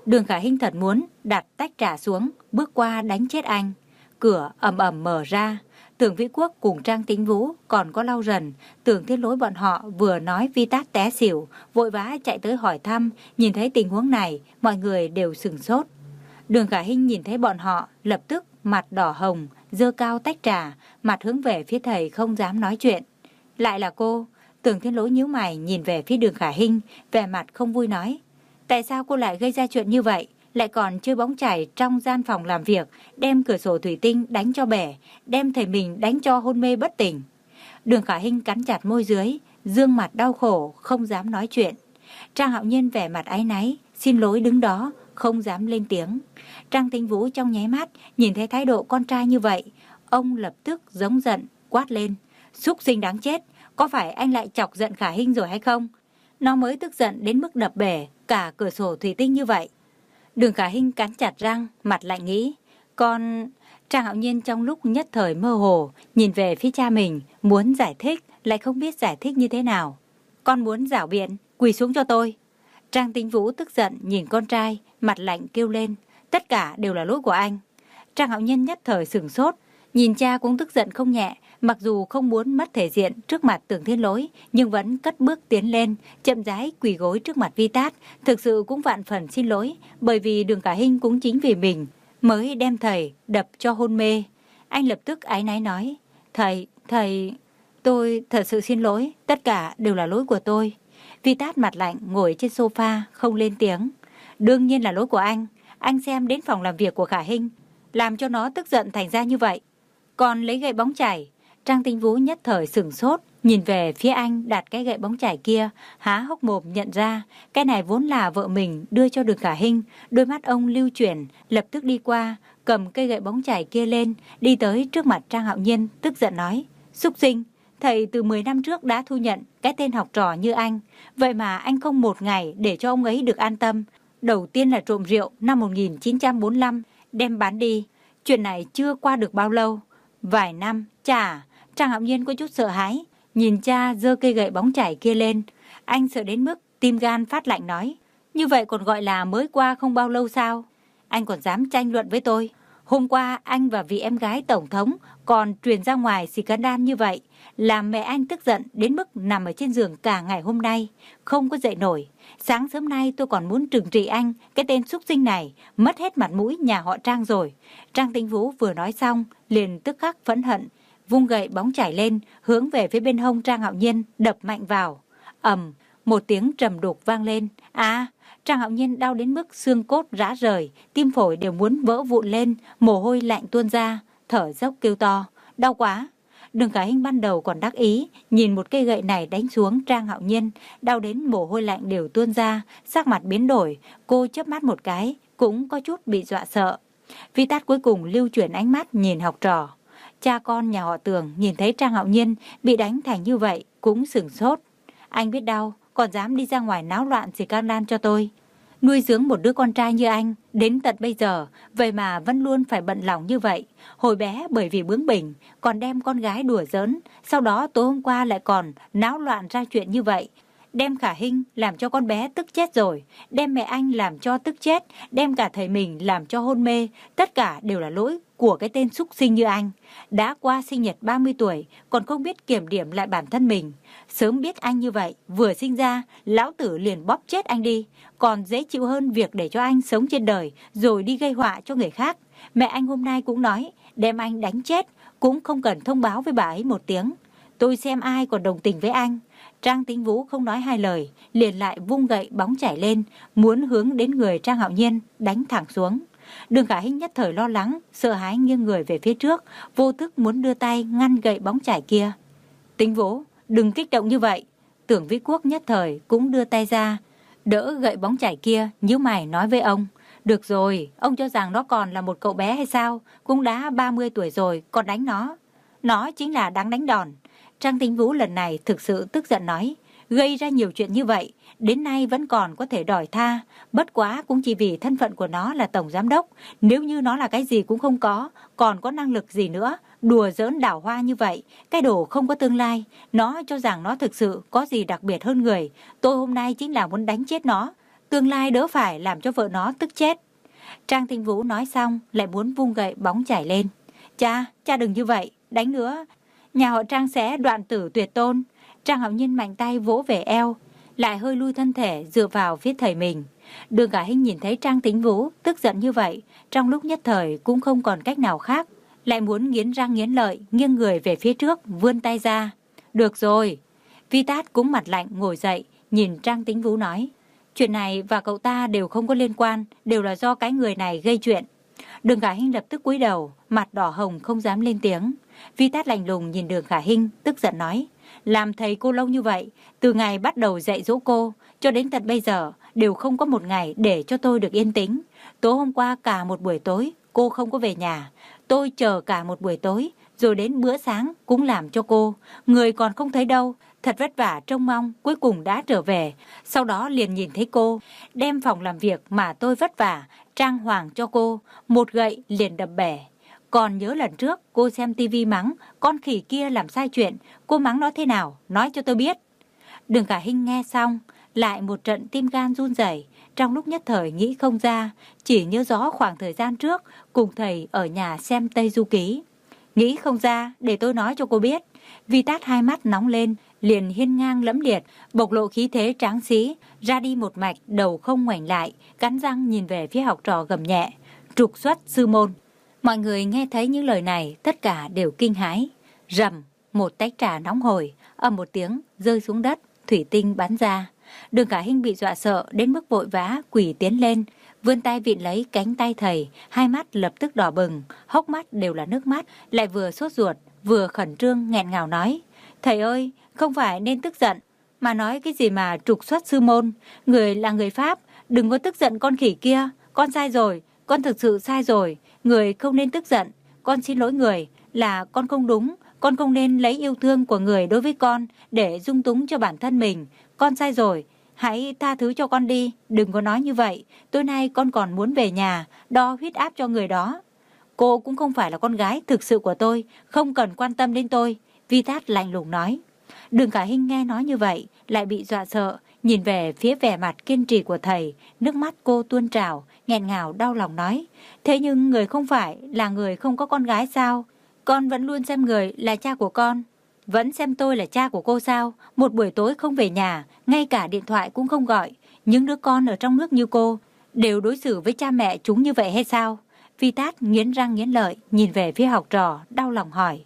Đường Khả Hinh thật muốn đặt tách trà xuống, bước qua đánh chết anh. Cửa ầm ầm mở ra. Tưởng Vĩ Quốc cùng Trang Tính Vũ còn có Lau Rần, Tưởng Thiên Lỗi bọn họ vừa nói Vi Tát té xỉu, vội vã chạy tới hỏi thăm. Nhìn thấy tình huống này, mọi người đều sửng sốt. Đường Khả Hinh nhìn thấy bọn họ, lập tức mặt đỏ hồng, giơ cao tách trà, mặt hướng về phía thầy không dám nói chuyện. Lại là cô. Tưởng Thiên Lỗi nhíu mày nhìn về phía Đường Khả Hinh, vẻ mặt không vui nói: tại sao cô lại gây ra chuyện như vậy, lại còn chơi bóng chảy trong gian phòng làm việc, đem cửa sổ thủy tinh đánh cho bể, đem thầy mình đánh cho hôn mê bất tỉnh. Đường Khả Hinh cắn chặt môi dưới, dương mặt đau khổ, không dám nói chuyện. Trang Hạo Nhiên vẻ mặt áy náy, xin lỗi đứng đó, không dám lên tiếng. Trang Tính Vũ trong nháy mắt nhìn thấy thái độ con trai như vậy, ông lập tức giống giận, quát lên: súc sinh đáng chết, có phải anh lại chọc giận Khả Hinh rồi hay không? Nó mới tức giận đến mức đập bể cả cửa sổ thủy tinh như vậy. Đường Khả Hinh cắn chặt răng, mặt lạnh nghĩ: con... Trang Hạo Nhiên trong lúc nhất thời mơ hồ, nhìn về phía cha mình, muốn giải thích, lại không biết giải thích như thế nào. Con muốn giảo biện, quỳ xuống cho tôi. Trang Tính Vũ tức giận nhìn con trai, mặt lạnh kêu lên: tất cả đều là lỗi của anh. Trang Hạo Nhiên nhất thời sửng sốt, nhìn cha cũng tức giận không nhẹ, mặc dù không muốn mất thể diện trước mặt Tưởng Thiên Lỗi, nhưng vẫn cất bước tiến lên, chậm rãi quỳ gối trước mặt Vi Tát, thực sự cũng vạn phần xin lỗi, bởi vì Đường Khả Hinh cũng chính vì mình mới đem thầy đập cho hôn mê. Anh lập tức áy náy nói: thầy, thầy, tôi thật sự xin lỗi, tất cả đều là lỗi của tôi. Vi Tát mặt lạnh ngồi trên sofa không lên tiếng. Đương nhiên là lỗi của anh, anh xem đến phòng làm việc của Khả Hinh, làm cho nó tức giận thành ra như vậy. Còn lấy gậy bóng chảy. Trang Tính Vũ nhất thời sửng sốt, nhìn về phía anh đặt cái gậy bóng chảy kia, há hốc mồm nhận ra cái này vốn là vợ mình đưa cho Đường Khả Hinh. Đôi mắt ông lưu chuyển, lập tức đi qua, cầm cây gậy bóng chảy kia lên, đi tới trước mặt Trang Hạo Nhiên, tức giận nói: súc sinh, thầy từ mười năm trước đã thu nhận cái tên học trò như anh, vậy mà anh không một ngày để cho ông ấy được an tâm. Đầu tiên là trộm rượu năm một nghìn chín trăm bốn mươi lăm, đem bán đi. Chuyện này chưa qua được bao lâu, vài năm, chả... Trang Hạo Nhiên có chút sợ hãi, nhìn cha giơ cây gậy bóng chảy kia lên. Anh sợ đến mức tim gan phát lạnh nói: như vậy còn gọi là mới qua không bao lâu sao? Anh còn dám tranh luận với tôi? Hôm qua anh và vị em gái tổng thống còn truyền ra ngoài scandal như vậy, làm mẹ anh tức giận đến mức nằm ở trên giường cả ngày hôm nay, không có dậy nổi. Sáng sớm nay tôi còn muốn trừng trị anh, cái tên súc sinh này, mất hết mặt mũi nhà họ Trang rồi. Trang Tính Vũ vừa nói xong, liền tức khắc phẫn hận, vung gậy bóng chảy lên, hướng về phía bên hông Trang Hạo Nhiên đập mạnh vào. Ầm, một tiếng trầm đục vang lên. À, Trang Hạo Nhiên đau đến mức xương cốt rã rời, tim phổi đều muốn vỡ vụn lên, mồ hôi lạnh tuôn ra, thở dốc kêu to: đau quá. Đường Khả Hinh ban đầu còn đắc ý, nhìn một cây gậy này đánh xuống Trang Hạo Nhiên, đau đến mồ hôi lạnh đều tuôn ra, sắc mặt biến đổi, cô chớp mắt một cái, cũng có chút bị dọa sợ. Vi Tát cuối cùng lưu chuyển ánh mắt nhìn học trò. Cha con nhà họ Tưởng nhìn thấy Trang Hạo Nhiên bị đánh thành như vậy cũng sửng sốt. Anh biết đau, còn dám đi ra ngoài náo loạn scandal cho tôi. Nuôi dưỡng một đứa con trai như anh đến tận bây giờ, vậy mà vẫn luôn phải bận lòng như vậy. Hồi bé bởi vì bướng bỉnh còn đem con gái đùa giỡn, sau đó tối hôm qua lại còn náo loạn ra chuyện như vậy. Đem Khả Hinh làm cho con bé tức chết rồi, đem mẹ anh làm cho tức chết, đem cả thầy mình làm cho hôn mê, tất cả đều là lỗi của cái tên súc sinh như anh. Đã qua sinh nhật ba mươi tuổi, còn không biết kiểm điểm lại bản thân mình. Sớm biết anh như vậy, vừa sinh ra, lão tử liền bóp chết anh đi. Còn dễ chịu hơn việc để cho anh sống trên đời, rồi đi gây họa cho người khác. Mẹ anh hôm nay cũng nói, đem anh đánh chết, cũng không cần thông báo với bà ấy một tiếng. Tôi xem ai còn đồng tình với anh. Trang Tính Vũ không nói hai lời, liền lại vung gậy bóng chảy lên, muốn hướng đến người Trang Hạo Nhiên, đánh thẳng xuống. Đường Khả Hinh nhất thời lo lắng, sợ hãi nghiêng người về phía trước, vô thức muốn đưa tay ngăn gậy bóng chảy kia. Tính Vũ, đừng kích động như vậy. Tưởng Vĩ Quốc nhất thời cũng đưa tay ra, đỡ gậy bóng chảy kia, nhíu mày nói với ông. Được rồi, ông cho rằng nó còn là một cậu bé hay sao? Cũng đã ba mươi tuổi rồi, còn đánh nó. Nó chính là đáng đánh đòn. Trang Tính Vũ lần này thực sự tức giận nói, gây ra nhiều chuyện như vậy, đến nay vẫn còn có thể đòi tha, bất quá cũng chỉ vì thân phận của nó là tổng giám đốc, nếu như nó là cái gì cũng không có, còn có năng lực gì nữa, đùa giỡn đảo hoa như vậy, cái đồ không có tương lai, nó cho rằng nó thực sự có gì đặc biệt hơn người, tôi hôm nay chính là muốn đánh chết nó, tương lai đỡ phải làm cho vợ nó tức chết. Trang Tinh Vũ nói xong lại muốn vung gậy bóng chảy lên. Cha, cha đừng như vậy, đánh nữa. Nhà họ Trang sẽ đoạn tử tuyệt tôn. Trang Hạo Nhiên mạnh tay vỗ về eo, lại hơi lui thân thể dựa vào phía thầy mình. Đường Khả Hinh nhìn thấy Trang Tinh Vũ tức giận như vậy, trong lúc nhất thời cũng không còn cách nào khác, lại muốn nghiến răng nghiến lợi, nghiêng người về phía trước, vươn tay ra. Được rồi. Vi Tát cũng mặt lạnh ngồi dậy, nhìn Trang Tinh Vũ nói. Chuyện này và cậu ta đều không có liên quan, đều là do cái người này gây chuyện. Đường Khả Hinh lập tức cúi đầu, mặt đỏ hồng không dám lên tiếng. Vi Tát lạnh lùng nhìn Đường Khả Hinh, tức giận nói. Làm thầy cô lâu như vậy, từ ngày bắt đầu dạy dỗ cô, cho đến tận bây giờ, đều không có một ngày để cho tôi được yên tĩnh. Tối hôm qua cả một buổi tối, cô không có về nhà. Tôi chờ cả một buổi tối, rồi đến bữa sáng cũng làm cho cô. Người còn không thấy đâu, thật vất vả trông mong, cuối cùng đã trở về. Sau đó liền nhìn thấy cô, đem phòng làm việc mà tôi vất vả, trang hoàng cho cô, một gậy liền đập bể. Còn nhớ lần trước cô xem tivi mắng, con khỉ kia làm sai chuyện, cô mắng nó thế nào, nói cho tôi biết. Đường Khả Hinh nghe xong, lại một trận tim gan run rẩy, trong lúc nhất thời nghĩ không ra, chỉ nhớ rõ khoảng thời gian trước cùng thầy ở nhà xem Tây Du Ký. Nghĩ không ra, để tôi nói cho cô biết. Vi Tát hai mắt nóng lên, liền hiên ngang lẫm liệt, bộc lộ khí thế tráng sĩ, ra đi một mạch, đầu không ngoảnh lại, cắn răng nhìn về phía học trò gầm nhẹ. Trục xuất sư môn. Mọi người nghe thấy những lời này, tất cả đều kinh hãi. Rầm, một tách trà nóng hổi, ầm một tiếng, rơi xuống đất, thủy tinh bắn ra. Đường Khả Hinh bị dọa sợ đến mức vội vã quỳ tiến lên, vươn tay vịn lấy cánh tay thầy, hai mắt lập tức đỏ bừng, hốc mắt đều là nước mắt, lại vừa sốt ruột, vừa khẩn trương nghẹn ngào nói. Thầy ơi, không phải nên tức giận, mà nói cái gì mà trục xuất sư môn, người là người Pháp, đừng có tức giận con khỉ kia, con sai rồi, con thực sự sai rồi, người không nên tức giận, con xin lỗi người, là con không đúng, con không nên lấy yêu thương của người đối với con để dung túng cho bản thân mình, con sai rồi, hãy tha thứ cho con đi, đừng có nói như vậy, tối nay con còn muốn về nhà, đo huyết áp cho người đó. Cô cũng không phải là con gái thực sự của tôi, không cần quan tâm đến tôi, Vi Tát lạnh lùng nói. Đường Khả Hinh nghe nói như vậy, lại bị dọa sợ, nhìn về phía vẻ mặt kiên trì của thầy, nước mắt cô tuôn trào, nghẹn ngào đau lòng nói. Thế nhưng người không phải là người không có con gái sao? Con vẫn luôn xem người là cha của con. Vẫn xem tôi là cha của cô sao? Một buổi tối không về nhà, ngay cả điện thoại cũng không gọi. Những đứa con ở trong nước như cô, đều đối xử với cha mẹ chúng như vậy hay sao? Vi Tát nghiến răng nghiến lợi, nhìn về phía học trò, đau lòng hỏi.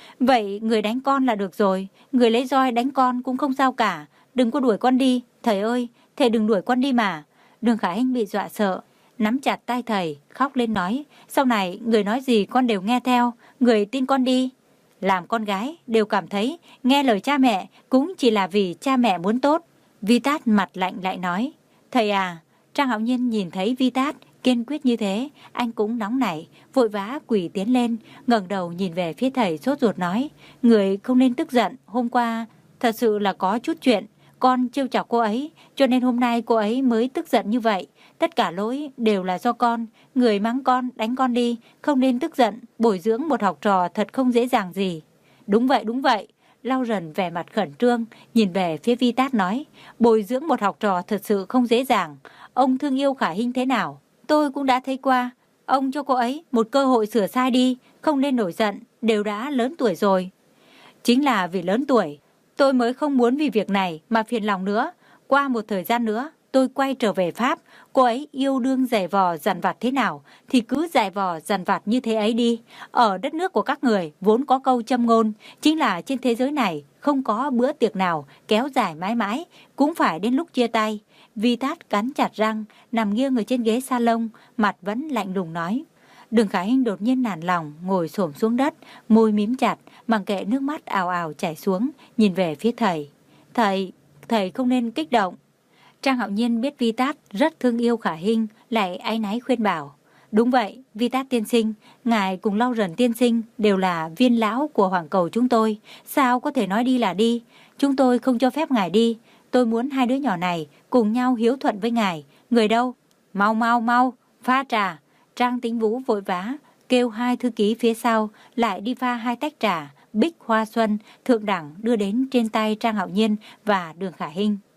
Vậy người đánh con là được rồi, người lấy roi đánh con cũng không sao cả, đừng có đuổi con đi, thầy ơi, thầy đừng đuổi con đi mà. Đường Khả Hinh bị dọa sợ, nắm chặt tay thầy, khóc lên nói, sau này người nói gì con đều nghe theo, người tin con đi. Làm con gái đều cảm thấy nghe lời cha mẹ cũng chỉ là vì cha mẹ muốn tốt. Vi Tát mặt lạnh lại nói, thầy à. Trang Hạo Nhiên nhìn thấy Vi Tát kiên quyết như thế, anh cũng nóng nảy, vội vã quỳ tiến lên, ngẩng đầu nhìn về phía thầy sốt ruột nói, người không nên tức giận, hôm qua thật sự là có chút chuyện, con trêu chọc cô ấy, cho nên hôm nay cô ấy mới tức giận như vậy, tất cả lỗi đều là do con, người mắng con, đánh con đi, không nên tức giận, bồi dưỡng một học trò thật không dễ dàng gì. Đúng vậy, đúng vậy. Lau Rần vẻ mặt khẩn trương, nhìn về phía Vi Tát nói, bồi dưỡng một học trò thật sự không dễ dàng. Ông thương yêu Khả Hinh thế nào? Tôi cũng đã thấy qua. Ông cho cô ấy một cơ hội sửa sai đi, không nên nổi giận, đều đã lớn tuổi rồi. Chính là vì lớn tuổi, tôi mới không muốn vì việc này mà phiền lòng nữa. Qua một thời gian nữa, tôi quay trở về Pháp, cô ấy yêu đương giày vò dằn vặt thế nào thì cứ giày vò dằn vặt như thế ấy đi. Ở đất nước của các người vốn có câu châm ngôn, chính là trên thế giới này không có bữa tiệc nào kéo dài mãi mãi, cũng phải đến lúc chia tay. Vi Tát cắn chặt răng, nằm nghiêng ở trên ghế salon, mặt vẫn lạnh lùng nói. Đường Khả Hinh đột nhiên nản lòng, ngồi xổm xuống đất, môi mím chặt, mặc kệ nước mắt ào ào chảy xuống, nhìn về phía thầy. Thầy, thầy không nên kích động. Trang Hạo Nhiên biết Vi Tát rất thương yêu Khả Hinh, lại áy náy khuyên bảo. Đúng vậy, Vi Tát tiên sinh, ngài cùng Lau Rần tiên sinh đều là viên lão của Hoàng Cầu chúng tôi, sao có thể nói đi là đi, chúng tôi không cho phép ngài đi. Tôi muốn hai đứa nhỏ này cùng nhau hiếu thuận với ngài. Người đâu? Mau mau mau, pha trà. Trang Tĩnh Vũ vội vã, kêu hai thư ký phía sau, lại đi pha hai tách trà, bích hoa xuân, thượng đẳng đưa đến trên tay Trang Hạo Nhiên và Đường Khả Hinh.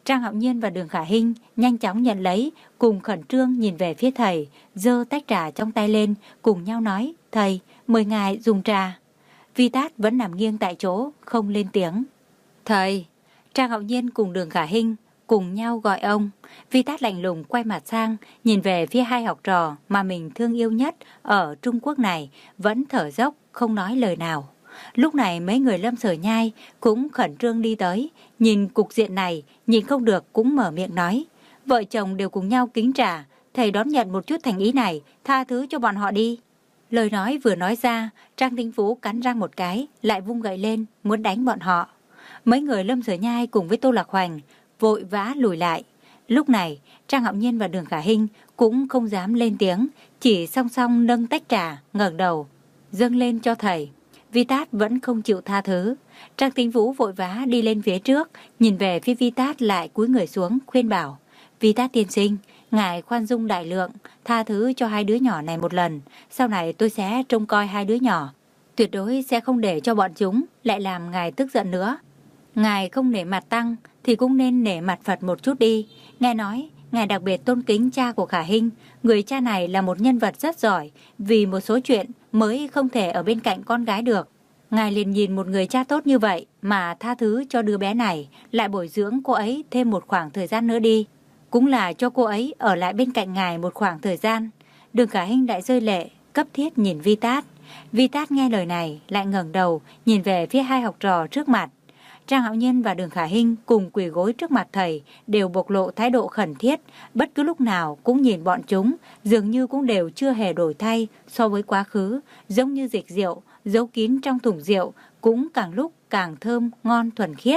Trang Hạo Nhiên và Đường Khả Hinh nhanh chóng nhận lấy, cùng khẩn trương nhìn về phía thầy, giơ tách trà trong tay lên, cùng nhau nói, thầy, mời ngài dùng trà. Vi Tát vẫn nằm nghiêng tại chỗ, không lên tiếng. Thầy! Trang Hạo Nhiên cùng Đường Khả Hinh cùng nhau gọi ông. Vi Tát lạnh lùng quay mặt sang, nhìn về phía hai học trò mà mình thương yêu nhất ở Trung Quốc này, vẫn thở dốc, không nói lời nào. Lúc này mấy người Lâm Sở Nhai cũng khẩn trương đi tới, nhìn cục diện này, nhìn không được cũng mở miệng nói. Vợ chồng đều cùng nhau kính trà, thầy đón nhận một chút thành ý này, tha thứ cho bọn họ đi. Lời nói vừa nói ra, Trang Tinh Phú cắn răng một cái, lại vung gậy lên, muốn đánh bọn họ. Mấy người Lâm Sở Nhai cùng với Tô Lạc Hoành vội vã lùi lại. Lúc này, Trang Hạo Nhiên và Đường Khả Hinh cũng không dám lên tiếng, chỉ song song nâng tách trà, ngẩng đầu, dâng lên cho thầy. Vi Tát vẫn không chịu tha thứ. Trang Tinh Vũ vội vã đi lên phía trước, nhìn về phía Vi Tát lại cúi người xuống, khuyên bảo. Vi Tát tiên sinh, ngài khoan dung đại lượng, tha thứ cho hai đứa nhỏ này một lần. Sau này tôi sẽ trông coi hai đứa nhỏ. Tuyệt đối sẽ không để cho bọn chúng lại làm ngài tức giận nữa. Ngài không nể mặt Tăng thì cũng nên nể mặt Phật một chút đi. Nghe nói, ngài đặc biệt tôn kính cha của Khả Hinh. Người cha này là một nhân vật rất giỏi, vì một số chuyện mới không thể ở bên cạnh con gái được. Ngài liền nhìn một người cha tốt như vậy mà tha thứ cho đứa bé này, lại bồi dưỡng cô ấy thêm một khoảng thời gian nữa đi. Cũng là cho cô ấy ở lại bên cạnh ngài một khoảng thời gian. Đường Khả Hinh đại rơi lệ, cấp thiết nhìn Vi Tát. Vi Tát nghe lời này, lại ngẩng đầu, nhìn về phía hai học trò trước mặt. Trang Hạo Nhiên và Đường Khả Hinh cùng quỳ gối trước mặt thầy, đều bộc lộ thái độ khẩn thiết, bất cứ lúc nào cũng nhìn bọn chúng, dường như cũng đều chưa hề đổi thay so với quá khứ, giống như dịch rượu, giấu kín trong thùng rượu, cũng càng lúc càng thơm, ngon thuần khiết,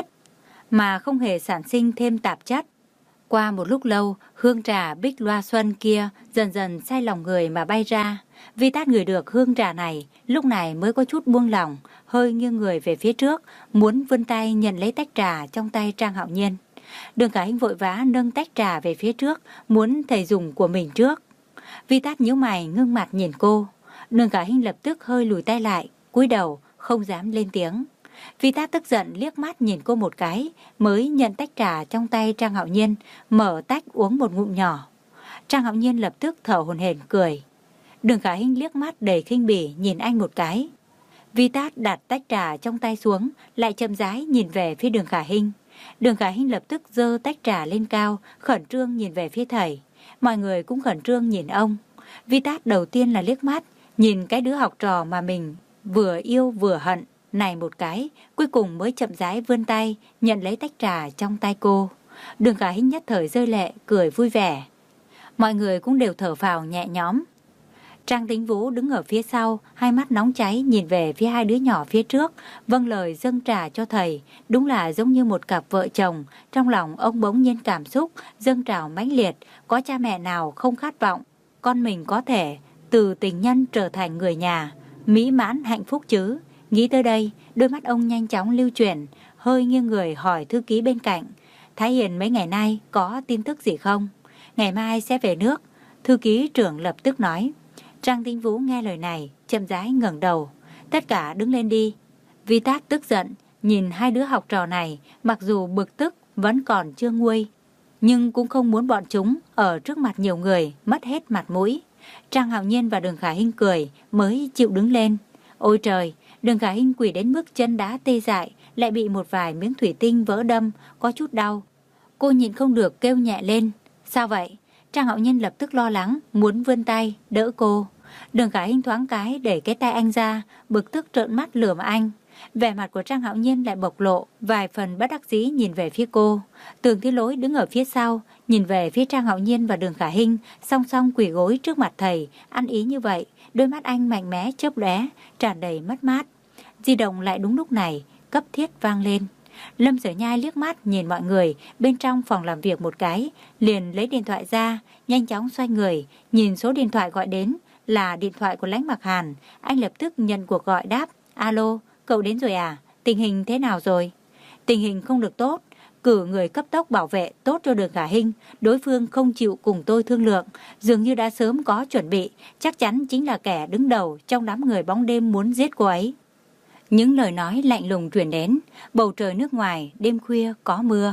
mà không hề sản sinh thêm tạp chất. Qua một lúc lâu, hương trà bích loa xuân kia dần dần say lòng người mà bay ra. Vi Tát ngửi được hương trà này, lúc này mới có chút buông lòng, hơi nghiêng người về phía trước, muốn vươn tay nhận lấy tách trà trong tay Trang Hạo Nhiên. Đường Khả Hinh vội vã nâng tách trà về phía trước, muốn thầy dùng của mình trước. Vi Tát nhíu mày ngưng mặt nhìn cô. Đường Khả Hinh lập tức hơi lùi tay lại, cúi đầu, không dám lên tiếng. Vi Tát tức giận liếc mắt nhìn cô một cái, mới nhận tách trà trong tay Trang Hạo Nhiên, mở tách uống một ngụm nhỏ. Trang Hạo Nhiên lập tức thở hổn hển cười. Đường Khả Hinh liếc mắt đầy khinh bỉ nhìn anh một cái. Vi Tát đặt tách trà trong tay xuống, lại chậm rãi nhìn về phía Đường Khả Hinh. Đường Khả Hinh lập tức giơ tách trà lên cao, khẩn trương nhìn về phía thầy. Mọi người cũng khẩn trương nhìn ông. Vi Tát đầu tiên là liếc mắt, nhìn cái đứa học trò mà mình vừa yêu vừa hận này một cái, cuối cùng mới chậm rãi vươn tay nhận lấy tách trà trong tay cô. Đường Khả Hinh nhất thời rơi lệ, cười vui vẻ. Mọi người cũng đều thở phào nhẹ nhõm. Trang Tính Vũ đứng ở phía sau, hai mắt nóng cháy nhìn về phía hai đứa nhỏ phía trước, vâng lời dâng trà cho thầy. Đúng là giống như một cặp vợ chồng, trong lòng ông bỗng nhiên cảm xúc dâng trào mãnh liệt. Có cha mẹ nào không khát vọng con mình có thể từ tình nhân trở thành người nhà, mỹ mãn hạnh phúc chứ? Nghĩ tới đây, đôi mắt ông nhanh chóng lưu chuyển, hơi nghiêng người hỏi thư ký bên cạnh. Thái Hiền mấy ngày nay có tin tức gì không? Ngày mai sẽ về nước. Thư ký trưởng lập tức nói. Trang Tinh Vũ nghe lời này, chậm rãi ngẩng đầu. Tất cả đứng lên đi. Vi Tát tức giận, nhìn hai đứa học trò này, mặc dù bực tức vẫn còn chưa nguôi, nhưng cũng không muốn bọn chúng ở trước mặt nhiều người mất hết mặt mũi. Trang Hạo Nhiên và Đường Khả Hinh cười mới chịu đứng lên. Ôi trời, Đường Khả Hinh quỳ đến mức chân đá tê dại, lại bị một vài miếng thủy tinh vỡ đâm, có chút đau. Cô nhịn không được kêu nhẹ lên. Sao vậy? Trang Hạo Nhiên lập tức lo lắng, muốn vươn tay đỡ cô. Đường Khả Hinh thoáng cái đẩy cái tay anh ra, bực tức trợn mắt lườm anh. Vẻ mặt của Trang Hạo Nhiên lại bộc lộ vài phần bất đắc dĩ nhìn về phía cô. Tường Thiên Lỗi đứng ở phía sau, nhìn về phía Trang Hạo Nhiên và Đường Khả Hinh, song song quỳ gối trước mặt thầy, ăn ý như vậy. Đôi mắt anh mạnh mẽ chớp lóe, tràn đầy mất mát. Di động lại đúng lúc này cấp thiết vang lên. Lâm Sở Nhai liếc mắt nhìn mọi người bên trong phòng làm việc một cái, liền lấy điện thoại ra, nhanh chóng xoay người, nhìn số điện thoại gọi đến là điện thoại của Lãnh Mặc Hàn. Anh lập tức nhận cuộc gọi đáp. Alo, cậu đến rồi à? Tình hình thế nào rồi? Tình hình không được tốt. Cử người cấp tốc bảo vệ tốt cho Đường Khả Hinh. Đối phương không chịu cùng tôi thương lượng, dường như đã sớm có chuẩn bị, chắc chắn chính là kẻ đứng đầu trong đám người bóng đêm muốn giết cô ấy. Những lời nói lạnh lùng truyền đến. Bầu trời nước ngoài đêm khuya có mưa.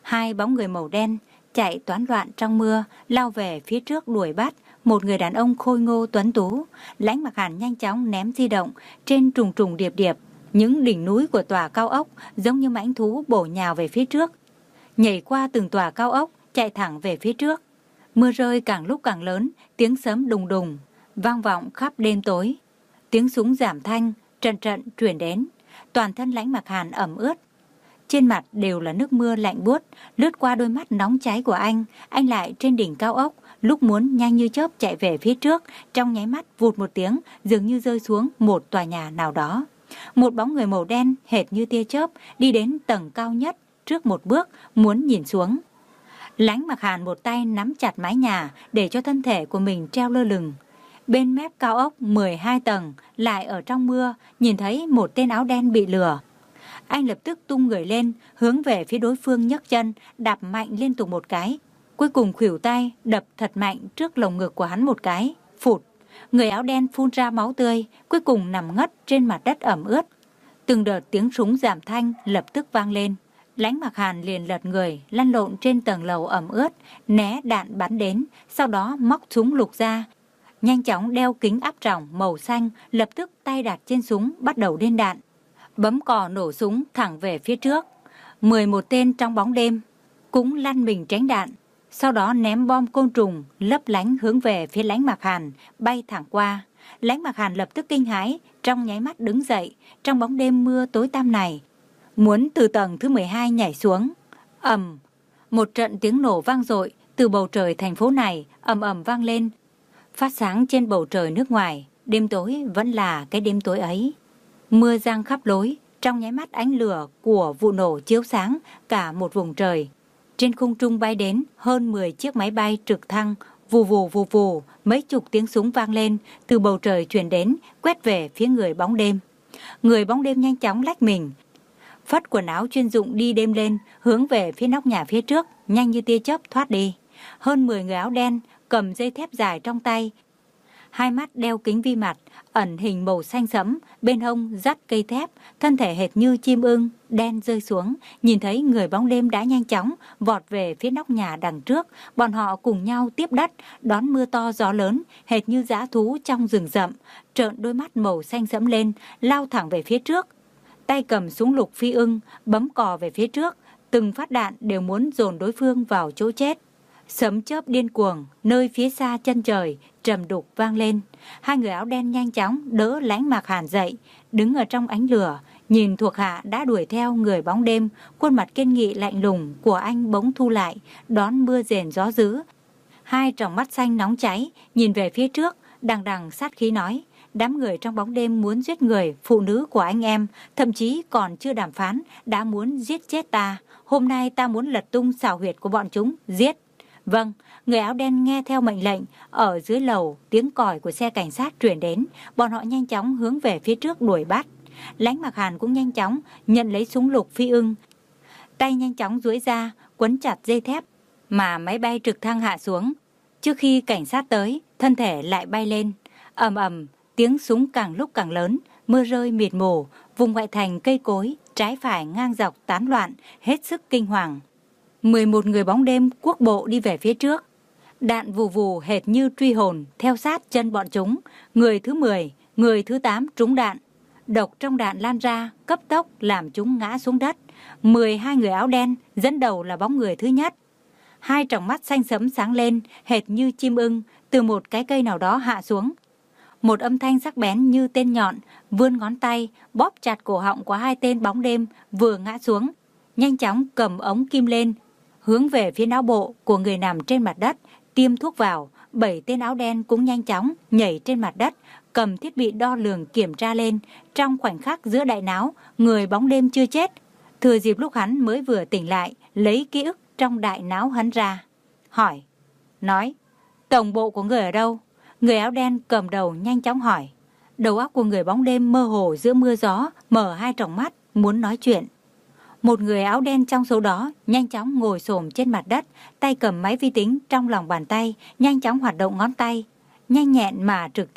Hai bóng người màu đen chạy toán loạn trong mưa, lao về phía trước đuổi bắt một người đàn ông khôi ngô tuấn tú. Lãnh Mặc Hàn nhanh chóng ném di động trên trùng trùng điệp điệp, những đỉnh núi của tòa cao ốc giống như mãnh thú bổ nhào về phía trước, nhảy qua từng tòa cao ốc, chạy thẳng về phía trước. Mưa rơi càng lúc càng lớn, tiếng sấm đùng đùng vang vọng khắp đêm tối. Tiếng súng giảm thanh trận trận truyền đến. Toàn thân Lãnh Mặc Hàn ẩm ướt, trên mặt đều là nước mưa lạnh buốt, lướt qua đôi mắt nóng cháy của anh. Anh lại trên đỉnh cao ốc, lúc muốn nhanh như chớp chạy về phía trước, trong nháy mắt vụt một tiếng, dường như rơi xuống một tòa nhà nào đó. Một bóng người màu đen hệt như tia chớp đi đến tầng cao nhất trước một bước, muốn nhìn xuống. Lãnh Mặc Hàn một tay nắm chặt mái nhà để cho thân thể của mình treo lơ lửng. Bên mép cao ốc mười hai tầng, lại ở trong mưa, nhìn thấy một tên áo đen bị lừa. Anh lập tức tung người lên, hướng về phía đối phương nhấc chân, đạp mạnh liên tục một cái. Cuối cùng khuỷu tay đập thật mạnh trước lồng ngực của hắn một cái, phụt. Người áo đen phun ra máu tươi, cuối cùng nằm ngất trên mặt đất ẩm ướt. Từng đợt tiếng súng giảm thanh lập tức vang lên. Lãnh Mặc Hàn liền lật người, lăn lộn trên tầng lầu ẩm ướt, né đạn bắn đến, sau đó móc súng lục ra. Nhanh chóng đeo kính áp tròng màu xanh, lập tức tay đặt trên súng bắt đầu lên đạn. Bấm cò nổ súng thẳng về phía trước. mười một tên trong bóng đêm cũng lăn mình tránh đạn, sau đó ném bom côn trùng lấp lánh hướng về phía Lãnh Mặc Hàn, bay thẳng qua. Lãnh Mặc Hàn lập tức kinh hãi, trong nháy mắt đứng dậy, trong bóng đêm mưa tối tăm này, muốn từ tầng thứ mười hai nhảy xuống. Ầm, một trận tiếng nổ vang dội từ bầu trời thành phố này ầm ầm vang lên, phát sáng trên bầu trời nước ngoài. Đêm tối vẫn là cái đêm tối ấy. Mưa giăng khắp lối, trong nháy mắt ánh lửa của vụ nổ chiếu sáng cả một vùng trời. Trên không trung bay đến hơn mười chiếc máy bay trực thăng, vù vù vù vù, mấy chục tiếng súng vang lên từ bầu trời truyền đến, quét về phía người bóng đêm. Người bóng đêm nhanh chóng lách mình, phất quần áo chuyên dụng đi đêm lên, hướng về phía nóc nhà phía trước, nhanh như tia chớp thoát đi. Hơn mười người áo đen cầm dây thép dài trong tay, hai mắt đeo kính vi mặt, ẩn hình màu xanh sẫm, bên hông dắt cây thép, thân thể hệt như chim ưng, đen rơi xuống. Nhìn thấy người bóng đêm đã nhanh chóng vọt về phía nóc nhà đằng trước, bọn họ cùng nhau tiếp đất, đón mưa to gió lớn, hệt như dã thú trong rừng rậm, trợn đôi mắt màu xanh sẫm lên, lao thẳng về phía trước. Tay cầm súng lục phi ưng, bấm cò về phía trước, từng phát đạn đều muốn dồn đối phương vào chỗ chết. Sấm chớp điên cuồng, nơi phía xa chân trời trầm đục vang lên. Hai người áo đen nhanh chóng đỡ Lãnh Mặc Hàn dậy, đứng ở trong ánh lửa, nhìn thuộc hạ đã đuổi theo người bóng đêm. Khuôn mặt kiên nghị lạnh lùng của anh bỗng thu lại, đón mưa rền gió dữ. Hai tròng mắt xanh nóng cháy, nhìn về phía trước, đằng đằng sát khí nói: đám người trong bóng đêm muốn giết người, phụ nữ của anh em, thậm chí còn chưa đàm phán, đã muốn giết chết ta. Hôm nay ta muốn lật tung xào huyệt của bọn chúng, giết. Vâng, người áo đen nghe theo mệnh lệnh. Ở dưới lầu, tiếng còi của xe cảnh sát truyền đến, bọn họ nhanh chóng hướng về phía trước đuổi bắt. Lãnh Mặc Hàn cũng nhanh chóng nhận lấy súng lục phi ưng, tay nhanh chóng duỗi ra, quấn chặt dây thép mà máy bay trực thăng hạ xuống. Trước khi cảnh sát tới, thân thể lại bay lên. Ầm ầm, tiếng súng càng lúc càng lớn, mưa rơi mịt mù, vùng ngoại thành cây cối trái phải ngang dọc tán loạn, hết sức kinh hoàng. mười một người bóng đêm quốc bộ đi về phía trước. Đạn vù vù hệt như truy hồn theo sát chân bọn chúng. Người thứ mười, người thứ tám trúng đạn. Độc trong đạn lan ra, cấp tốc làm chúng ngã xuống đất. mười hai người áo đen, dẫn đầu là bóng người thứ nhất. Hai tròng mắt xanh sẫm sáng lên, hệt như chim ưng, từ một cái cây nào đó hạ xuống. Một âm thanh sắc bén như tên nhọn, vươn ngón tay, bóp chặt cổ họng của hai tên bóng đêm vừa ngã xuống. Nhanh chóng cầm ống kim lên, hướng về phía não bộ của người nằm trên mặt đất, tiêm thuốc vào. Bảy tên áo đen cũng nhanh chóng nhảy trên mặt đất, cầm thiết bị đo lường kiểm tra lên. Trong khoảnh khắc giữa đại não, người bóng đêm chưa chết. Thừa dịp lúc hắn mới vừa tỉnh lại, lấy ký ức trong đại não hắn ra. Hỏi, nói, tổng bộ của người ở đâu? Người áo đen cầm đầu nhanh chóng hỏi. Đầu óc của người bóng đêm mơ hồ giữa mưa gió, mở hai tròng mắt, muốn nói chuyện. Một người áo đen trong số đó nhanh chóng ngồi xổm trên mặt đất, tay cầm máy vi tính trong lòng bàn tay, nhanh chóng hoạt động ngón tay. Nhanh nhẹn mà trực tiếp,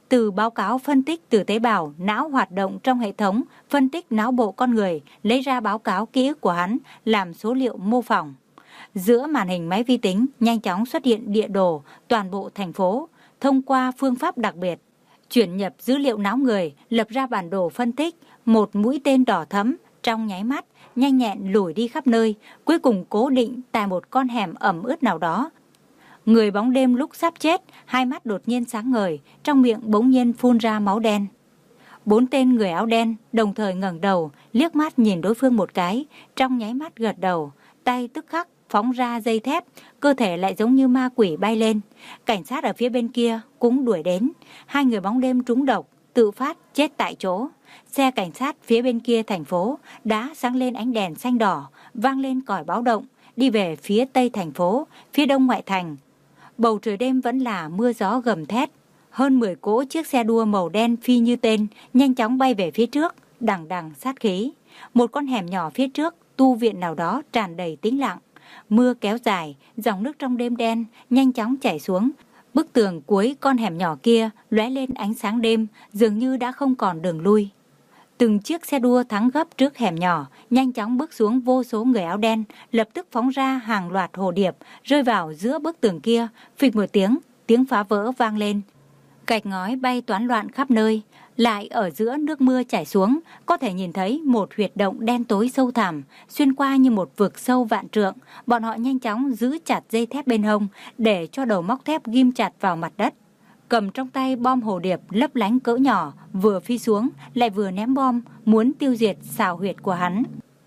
từ báo cáo phân tích từ tế bào não hoạt động trong hệ thống phân tích não bộ con người, lấy ra báo cáo ký ức của hắn làm số liệu mô phỏng. Giữa màn hình máy vi tính nhanh chóng xuất hiện địa đồ toàn bộ thành phố, thông qua phương pháp đặc biệt chuyển nhập dữ liệu não người, lập ra bản đồ phân tích, một mũi tên đỏ thẫm trong nháy mắt nhanh nhẹn lủi đi khắp nơi, cuối cùng cố định tại một con hẻm ẩm ướt nào đó. Người bóng đêm lúc sắp chết, hai mắt đột nhiên sáng ngời, trong miệng bỗng nhiên phun ra máu đen. Bốn tên người áo đen đồng thời ngẩng đầu, liếc mắt nhìn đối phương một cái, trong nháy mắt gật đầu, tay tức khắc phóng ra dây thép, cơ thể lại giống như ma quỷ bay lên. Cảnh sát ở phía bên kia cũng đuổi đến, hai người bóng đêm trúng độc, tự phát chết tại chỗ. Xe cảnh sát phía bên kia thành phố đã sáng lên ánh đèn xanh đỏ, vang lên còi báo động, đi về phía tây thành phố, phía đông ngoại thành. Bầu trời đêm vẫn là mưa gió gầm thét. Hơn mười cỗ chiếc xe đua màu đen phi như tên, nhanh chóng bay về phía trước, đằng đằng sát khí. Một con hẻm nhỏ phía trước, tu viện nào đó tràn đầy tĩnh lặng. Mưa kéo dài, dòng nước trong đêm đen nhanh chóng chảy xuống. Bức tường cuối con hẻm nhỏ kia lóe lên ánh sáng đêm, dường như đã không còn đường lui. Từng chiếc xe đua thắng gấp trước hẻm nhỏ, nhanh chóng bước xuống vô số người áo đen, lập tức phóng ra hàng loạt hồ điệp, rơi vào giữa bức tường kia, phịch một tiếng, tiếng phá vỡ vang lên. Gạch ngói bay toán loạn khắp nơi, lại ở giữa nước mưa chảy xuống, có thể nhìn thấy một huyệt động đen tối sâu thẳm, xuyên qua như một vực sâu vạn trượng. Bọn họ nhanh chóng giữ chặt dây thép bên hông, để cho đầu móc thép ghim chặt vào mặt đất. Cầm trong tay bom hồ điệp lấp lánh cỡ nhỏ, vừa phi xuống, lại vừa ném bom, muốn tiêu diệt xào huyệt của hắn.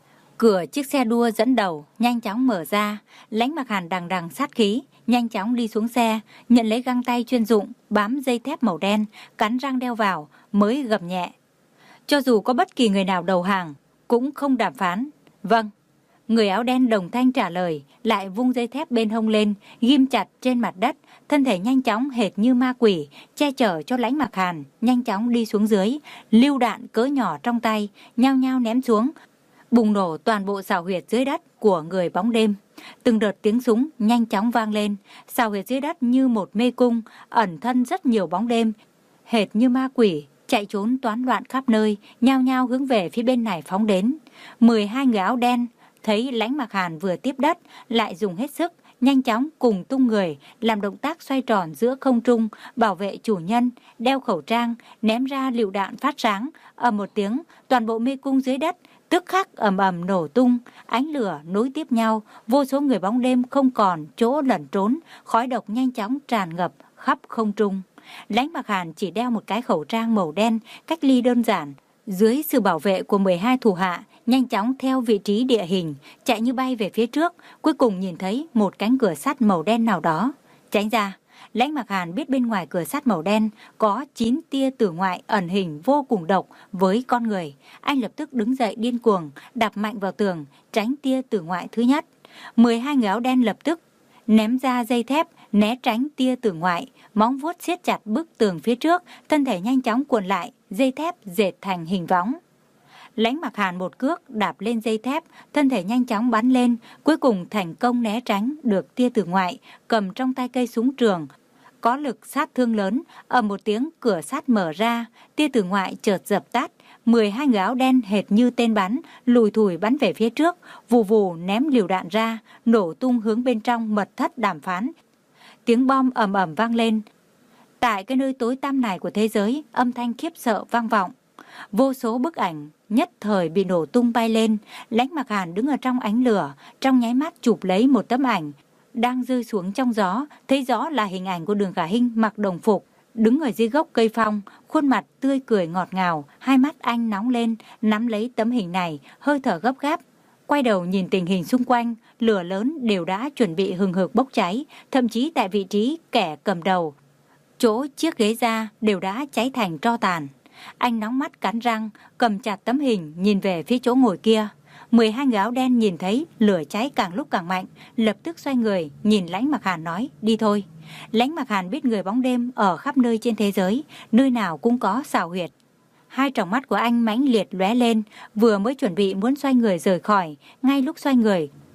Cửa chiếc xe đua dẫn đầu nhanh chóng mở ra, Lãnh Mặc Hàn đằng đằng sát khí, nhanh chóng đi xuống xe, nhận lấy găng tay chuyên dụng, bám dây thép màu đen, cắn răng đeo vào, mới gầm nhẹ. Cho dù có bất kỳ người nào đầu hàng, cũng không đàm phán. Vâng. Người áo đen đồng thanh trả lời, lại vung dây thép bên hông lên, ghim chặt trên mặt đất, thân thể nhanh chóng hệt như ma quỷ, che chở cho Lãnh Mặc Hàn, nhanh chóng đi xuống dưới, lưu đạn cỡ nhỏ trong tay, nhao nhao ném xuống, bùng nổ toàn bộ xào huyệt dưới đất của người bóng đêm. Từng đợt tiếng súng nhanh chóng vang lên, xào huyệt dưới đất như một mê cung, ẩn thân rất nhiều bóng đêm, hệt như ma quỷ, chạy trốn toán loạn khắp nơi, nhao nhao hướng về phía bên này phóng đến. Mười hai người áo đen thấy Lãnh Mặc Hàn vừa tiếp đất, lại dùng hết sức, nhanh chóng cùng tung người, làm động tác xoay tròn giữa không trung, bảo vệ chủ nhân, đeo khẩu trang, ném ra lựu đạn phát sáng. Ầm một tiếng, toàn bộ mê cung dưới đất tức khắc ầm ầm nổ tung, ánh lửa nối tiếp nhau, vô số người bóng đêm không còn chỗ lẩn trốn, khói độc nhanh chóng tràn ngập khắp không trung. Lãnh Mặc Hàn chỉ đeo một cái khẩu trang màu đen, cách ly đơn giản, dưới sự bảo vệ của mười hai thủ hạ, nhanh chóng theo vị trí địa hình, chạy như bay về phía trước, cuối cùng nhìn thấy một cánh cửa sắt màu đen nào đó. Tránh ra, Lãnh Mặc Hàn biết bên ngoài cửa sắt màu đen có chín tia tử ngoại ẩn hình vô cùng độc với con người. Anh lập tức đứng dậy điên cuồng, đạp mạnh vào tường, tránh tia tử ngoại thứ nhất. mười hai người áo đen lập tức ném ra dây thép, né tránh tia tử ngoại, móng vuốt siết chặt bức tường phía trước, thân thể nhanh chóng cuộn lại, dây thép dệt thành hình võng. Lãnh Mặc Hàn một cước đạp lên dây thép, thân thể nhanh chóng bắn lên, cuối cùng thành công né tránh được tia tử ngoại, cầm trong tay cây súng trường, có lực sát thương lớn. Ở một tiếng cửa sắt mở ra, tia tử ngoại chợt dập tắt, mười hai người áo đen hệt như tên bắn, lùi thủi bắn về phía trước, vù vù ném lựu đạn ra, nổ tung hướng bên trong mật thất đàm phán. Tiếng bom ầm ầm vang lên. Tại cái nơi tối tăm này của thế giới, âm thanh khiếp sợ vang vọng. Vô số bức ảnh nhất thời bị nổ tung bay lên. Lãnh Mặc Hàn đứng ở trong ánh lửa, trong nháy mắt chụp lấy một tấm ảnh đang rơi xuống trong gió, thấy rõ là hình ảnh của Đường Khả Hinh mặc đồng phục, đứng ở dưới gốc cây phong, khuôn mặt tươi cười ngọt ngào, hai mắt anh nóng lên, nắm lấy tấm hình này, hơi thở gấp gáp, quay đầu nhìn tình hình xung quanh. Lửa lớn đều đã chuẩn bị hừng hực bốc cháy, thậm chí tại vị trí kẻ cầm đầu, chỗ chiếc ghế da đều đã cháy thành tro tàn. Anh nóng mắt cắn răng, cầm chặt tấm hình, nhìn về phía chỗ ngồi kia. mười hai người áo đen nhìn thấy lửa cháy càng lúc càng mạnh, lập tức xoay người, nhìn Lãnh Mặc Hàn nói, đi thôi. Lãnh Mặc Hàn biết người bóng đêm ở khắp nơi trên thế giới, nơi nào cũng có xào huyệt. Hai tròng mắt của anh mãnh liệt lóe lên, vừa mới chuẩn bị muốn xoay người rời khỏi, ngay lúc xoay người,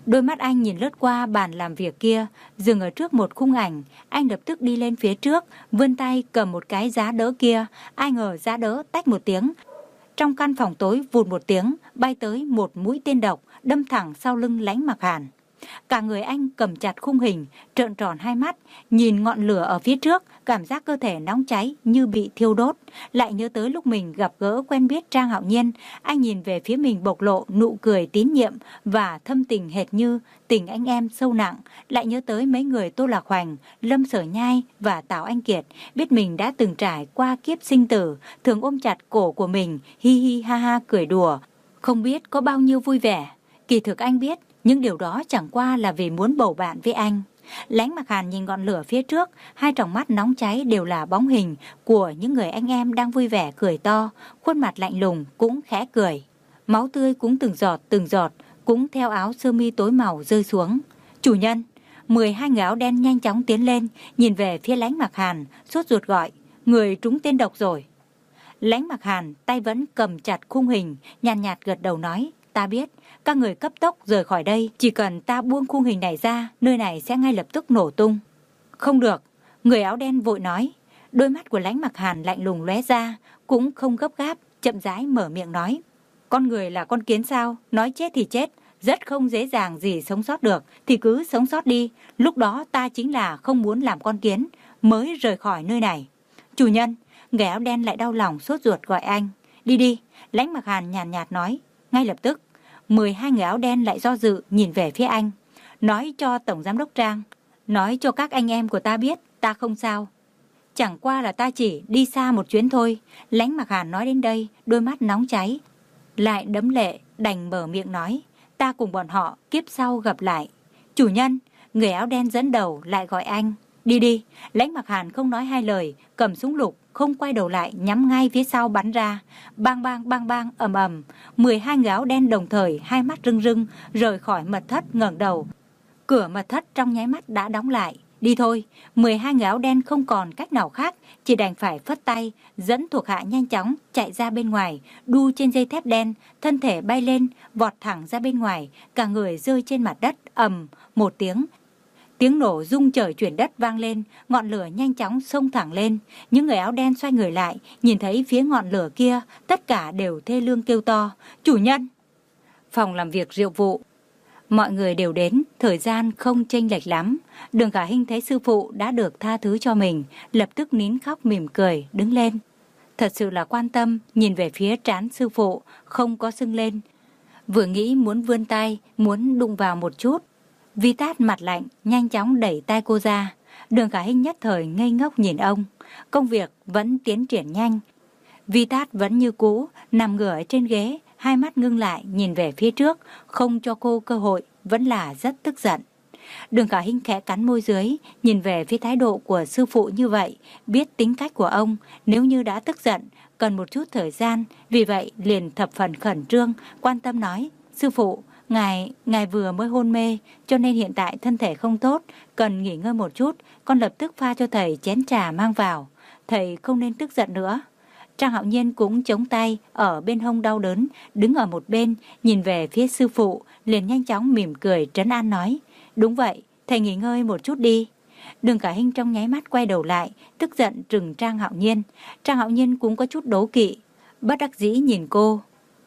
Đôi mắt anh nhìn lướt qua bàn làm việc kia, dừng ở trước một khung ảnh. Anh lập tức đi lên phía trước, vươn tay cầm một cái giá đỡ kia. Ai ngờ giá đỡ tách một tiếng. Trong căn phòng tối vụt một tiếng, bay tới một mũi tên độc, đâm thẳng sau lưng Lãnh Mặc Hàn. Cả người anh cầm chặt khung hình, trợn tròn hai mắt, nhìn ngọn lửa ở phía trước, cảm giác cơ thể nóng cháy như bị thiêu đốt. Lại nhớ tới lúc mình gặp gỡ quen biết Trang Hạo Nhiên, anh nhìn về phía mình bộc lộ nụ cười tín nhiệm và thâm tình hệt như tình anh em sâu nặng. Lại nhớ tới mấy người Tô Lạc Hoành, Lâm Sở Nhai và Tào Anh Kiệt, biết mình đã từng trải qua kiếp sinh tử, thường ôm chặt cổ của mình, hi hi ha ha cười đùa, không biết có bao nhiêu vui vẻ. Kỳ thực anh biết, nhưng điều đó chẳng qua là vì muốn bầu bạn với anh. Lãnh Mặc Hàn nhìn ngọn lửa phía trước, hai tròng mắt nóng cháy đều là bóng hình của những người anh em đang vui vẻ cười to, khuôn mặt lạnh lùng cũng khẽ cười. Máu tươi cũng từng giọt từng giọt, cũng theo áo sơ mi tối màu rơi xuống. Chủ nhân, mười hai người áo đen nhanh chóng tiến lên, nhìn về phía Lãnh Mặc Hàn, sốt ruột gọi, người trúng tên độc rồi. Lãnh Mặc Hàn tay vẫn cầm chặt khung hình, nhàn nhạt, nhạt gật đầu nói, ta biết, các người cấp tốc rời khỏi đây, chỉ cần ta buông khung hình này ra, nơi này sẽ ngay lập tức nổ tung. Không được, người áo đen vội nói. Đôi mắt của Lãnh Mặc Hàn lạnh lùng lóe ra, cũng không gấp gáp, chậm rãi mở miệng nói. Con người là con kiến sao, nói chết thì chết, rất không dễ dàng gì sống sót được, thì cứ sống sót đi, lúc đó ta chính là không muốn làm con kiến, mới rời khỏi nơi này. Chủ nhân, người áo đen lại đau lòng sốt ruột gọi anh. Đi đi, Lãnh Mặc Hàn nhàn nhạt, nhạt nói, ngay lập tức. Mười hai người áo đen lại do dự nhìn về phía anh. Nói cho Tổng Giám đốc Trang, nói cho các anh em của ta biết, ta không sao. Chẳng qua là ta chỉ đi xa một chuyến thôi. Lãnh Mặc Hàn nói đến đây, đôi mắt nóng cháy, lại đẫm lệ, đành mở miệng nói, ta cùng bọn họ kiếp sau gặp lại. Chủ nhân, người áo đen dẫn đầu lại gọi anh. Đi đi, Lãnh Mặc Hàn không nói hai lời, cầm súng lục, không quay đầu lại, nhắm ngay phía sau bắn ra. Bang bang bang bang ầm ầm, mười hai người áo đen đồng thời hai mắt rưng rưng rời khỏi mật thất ngẩng đầu. Cửa mật thất trong nháy mắt đã đóng lại. Đi thôi, mười hai người áo đen không còn cách nào khác, chỉ đành phải phất tay, dẫn thuộc hạ nhanh chóng chạy ra bên ngoài, đu trên dây thép đen, thân thể bay lên, vọt thẳng ra bên ngoài, cả người rơi trên mặt đất, ầm một tiếng. Tiếng nổ rung trời chuyển đất vang lên, ngọn lửa nhanh chóng xông thẳng lên. Những người áo đen xoay người lại, nhìn thấy phía ngọn lửa kia, tất cả đều thê lương kêu to. Chủ nhân! Phòng làm việc rượu vụ. Mọi người đều đến, thời gian không chênh lệch lắm. Đường Khả Hinh thấy sư phụ đã được tha thứ cho mình, lập tức nín khóc mỉm cười, đứng lên. Thật sự là quan tâm, nhìn về phía trán sư phụ, không có sưng lên. Vừa nghĩ muốn vươn tay, muốn đụng vào một chút. Vi Tát mặt lạnh, nhanh chóng đẩy tay cô ra. Đường Khả Hinh nhất thời ngây ngốc nhìn ông. Công việc vẫn tiến triển nhanh. Vi Tát vẫn như cũ, nằm ngửa trên ghế, hai mắt ngưng lại nhìn về phía trước, không cho cô cơ hội, vẫn là rất tức giận. Đường Khả Hinh khẽ cắn môi dưới, nhìn về phía thái độ của sư phụ như vậy, biết tính cách của ông, nếu như đã tức giận, cần một chút thời gian, vì vậy liền thập phần khẩn trương, quan tâm nói, sư phụ, ngài, ngài vừa mới hôn mê, cho nên hiện tại thân thể không tốt, cần nghỉ ngơi một chút, con lập tức pha cho thầy chén trà mang vào, thầy không nên tức giận nữa. Trang Hạo Nhiên cũng chống tay ở bên hông đau đớn, đứng ở một bên, nhìn về phía sư phụ, liền nhanh chóng mỉm cười trấn an nói, đúng vậy, thầy nghỉ ngơi một chút đi. Đường Khả Hinh trong nháy mắt quay đầu lại, tức giận trừng Trang Hạo Nhiên. Trang Hạo Nhiên cũng có chút đố kỵ, bất đắc dĩ nhìn cô.